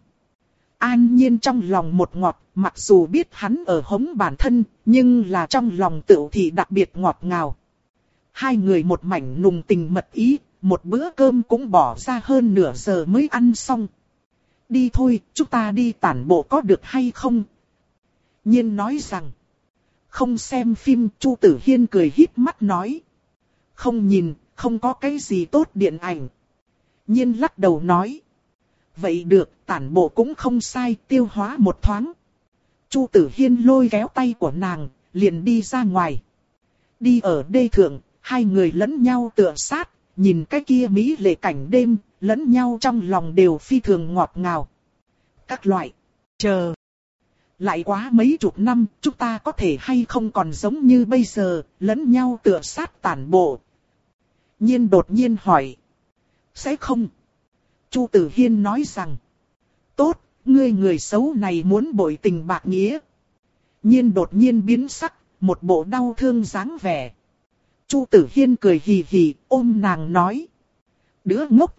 An Nhiên trong lòng một ngọt, mặc dù biết hắn ở hống bản thân, nhưng là trong lòng tựu thì đặc biệt ngọt ngào. Hai người một mảnh nùng tình mật ý, một bữa cơm cũng bỏ ra hơn nửa giờ mới ăn xong. "Đi thôi, chúng ta đi tản bộ có được hay không?" Nhiên nói rằng. "Không xem phim." Chu Tử Hiên cười híp mắt nói. "Không nhìn, không có cái gì tốt điện ảnh." Nhiên lắc đầu nói. "Vậy được, tản bộ cũng không sai, tiêu hóa một thoáng." Chu Tử Hiên lôi kéo tay của nàng, liền đi ra ngoài. Đi ở đê thượng, hai người lẫn nhau tựa sát, nhìn cái kia mỹ lệ cảnh đêm, lẫn nhau trong lòng đều phi thường ngọt ngào. Các loại, chờ. Lại quá mấy chục năm, chúng ta có thể hay không còn giống như bây giờ, lẫn nhau tựa sát tản bộ. Nhiên đột nhiên hỏi. Sẽ không. Chu Tử Hiên nói rằng. Tốt, ngươi người xấu này muốn bội tình bạc nghĩa. Nhiên đột nhiên biến sắc, một bộ đau thương dáng vẻ. Chu Tử Hiên cười hì hì, ôm nàng nói. Đứa ngốc.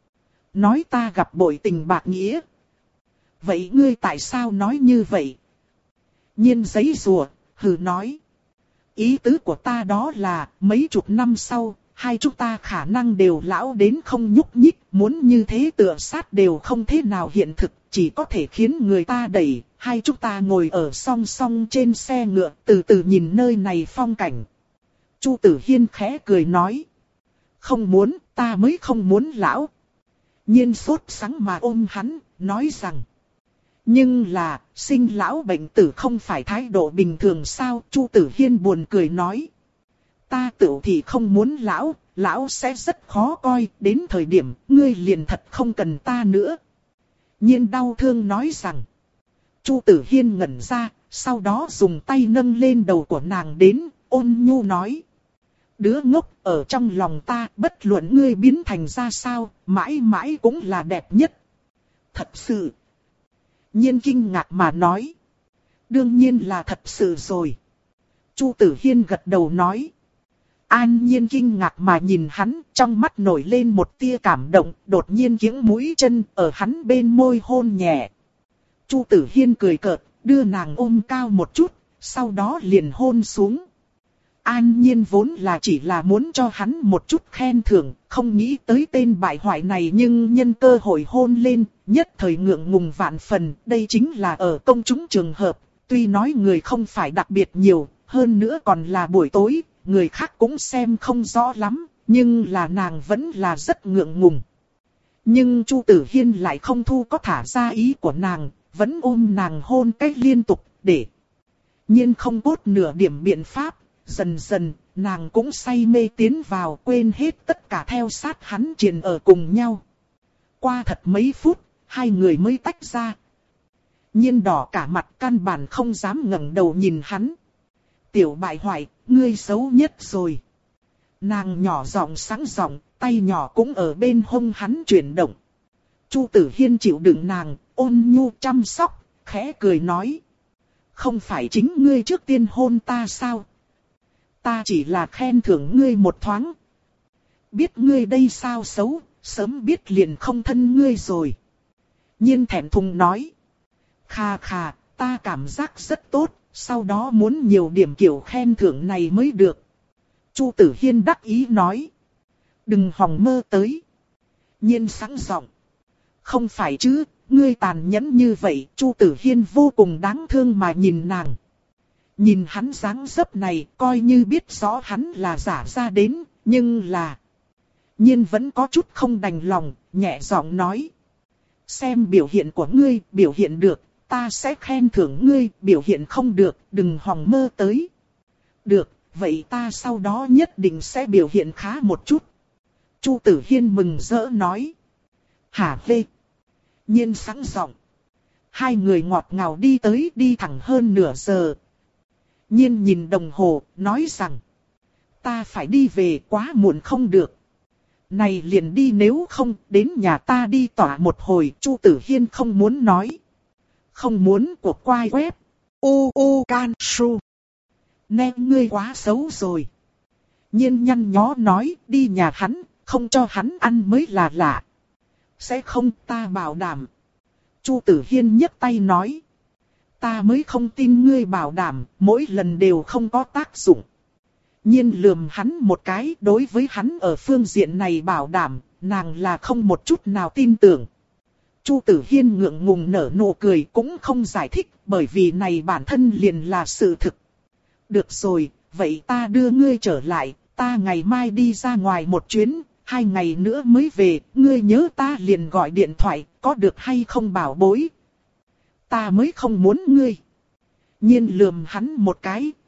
Nói ta gặp bội tình bạc nghĩa. Vậy ngươi tại sao nói như vậy? Nhiên giấy rùa, hừ nói. Ý tứ của ta đó là, mấy chục năm sau, hai chúng ta khả năng đều lão đến không nhúc nhích, muốn như thế tựa sát đều không thế nào hiện thực, chỉ có thể khiến người ta đẩy, hai chúng ta ngồi ở song song trên xe ngựa, từ từ nhìn nơi này phong cảnh. Chu Tử Hiên khẽ cười nói. Không muốn, ta mới không muốn lão. Nhiên sốt sắng mà ôm hắn, nói rằng. Nhưng là, sinh lão bệnh tử không phải thái độ bình thường sao? Chu Tử Hiên buồn cười nói. Ta tự thì không muốn lão, lão sẽ rất khó coi, đến thời điểm, ngươi liền thật không cần ta nữa. Nhiên đau thương nói rằng. Chu Tử Hiên ngẩn ra, sau đó dùng tay nâng lên đầu của nàng đến, ôn nhu nói. Đứa ngốc, ở trong lòng ta, bất luận ngươi biến thành ra sao, mãi mãi cũng là đẹp nhất. Thật sự. Nhiên kinh ngạc mà nói. Đương nhiên là thật sự rồi. Chu Tử Hiên gật đầu nói. An Nhiên kinh ngạc mà nhìn hắn, trong mắt nổi lên một tia cảm động, đột nhiên kiếng mũi chân ở hắn bên môi hôn nhẹ. Chu Tử Hiên cười cợt, đưa nàng ôm cao một chút, sau đó liền hôn xuống. An Nhiên vốn là chỉ là muốn cho hắn một chút khen thưởng, không nghĩ tới tên bại hoại này nhưng nhân cơ hội hôn lên, nhất thời ngượng ngùng vạn phần, đây chính là ở công chúng trường hợp, tuy nói người không phải đặc biệt nhiều, hơn nữa còn là buổi tối, người khác cũng xem không rõ lắm, nhưng là nàng vẫn là rất ngượng ngùng. Nhưng Chu Tử Hiên lại không thu có thả ra ý của nàng, vẫn ôm nàng hôn cách liên tục, để Nhiên không cốt nửa điểm biện pháp. Dần dần, nàng cũng say mê tiến vào, quên hết tất cả theo sát hắn triền ở cùng nhau. Qua thật mấy phút, hai người mới tách ra. Nhiên đỏ cả mặt, căn bản không dám ngẩng đầu nhìn hắn. Tiểu bại hoại, ngươi xấu nhất rồi. Nàng nhỏ giọng sáng giọng, tay nhỏ cũng ở bên hông hắn chuyển động. Chu Tử Hiên chịu đựng nàng, ôn nhu chăm sóc, khẽ cười nói. Không phải chính ngươi trước tiên hôn ta sao? Ta chỉ là khen thưởng ngươi một thoáng. Biết ngươi đây sao xấu, sớm biết liền không thân ngươi rồi. Nhiên thẹn thùng nói. Khà khà, ta cảm giác rất tốt, sau đó muốn nhiều điểm kiểu khen thưởng này mới được. Chu Tử Hiên đắc ý nói. Đừng hòng mơ tới. Nhiên sáng giọng. Không phải chứ, ngươi tàn nhẫn như vậy. Chu Tử Hiên vô cùng đáng thương mà nhìn nàng. Nhìn hắn dáng dấp này, coi như biết rõ hắn là giả ra đến, nhưng là... Nhiên vẫn có chút không đành lòng, nhẹ giọng nói. Xem biểu hiện của ngươi, biểu hiện được, ta sẽ khen thưởng ngươi, biểu hiện không được, đừng hòng mơ tới. Được, vậy ta sau đó nhất định sẽ biểu hiện khá một chút. Chu Tử Hiên mừng rỡ nói. Hả lê. Nhiên sẵn giọng. Hai người ngọt ngào đi tới, đi thẳng hơn nửa giờ. Nhiên nhìn đồng hồ, nói rằng. Ta phải đi về, quá muộn không được. Này liền đi, nếu không, đến nhà ta đi tỏa một hồi. Chu Tử Hiên không muốn nói. Không muốn của quai web. U U Can Su. Nè, ngươi quá xấu rồi. Nhiên nhăn nhó nói, đi nhà hắn, không cho hắn ăn mới là lạ. Sẽ không, ta bảo đảm. Chu Tử Hiên nhấc tay nói. Ta mới không tin ngươi bảo đảm, mỗi lần đều không có tác dụng. Nhiên lườm hắn một cái, đối với hắn ở phương diện này bảo đảm, nàng là không một chút nào tin tưởng. Chu Tử Hiên ngượng ngùng nở nụ cười, cũng không giải thích, bởi vì này bản thân liền là sự thực. Được rồi, vậy ta đưa ngươi trở lại, ta ngày mai đi ra ngoài một chuyến, hai ngày nữa mới về, ngươi nhớ ta liền gọi điện thoại, có được hay không bảo bối? Ta mới không muốn ngươi. Nhiên lườm hắn một cái,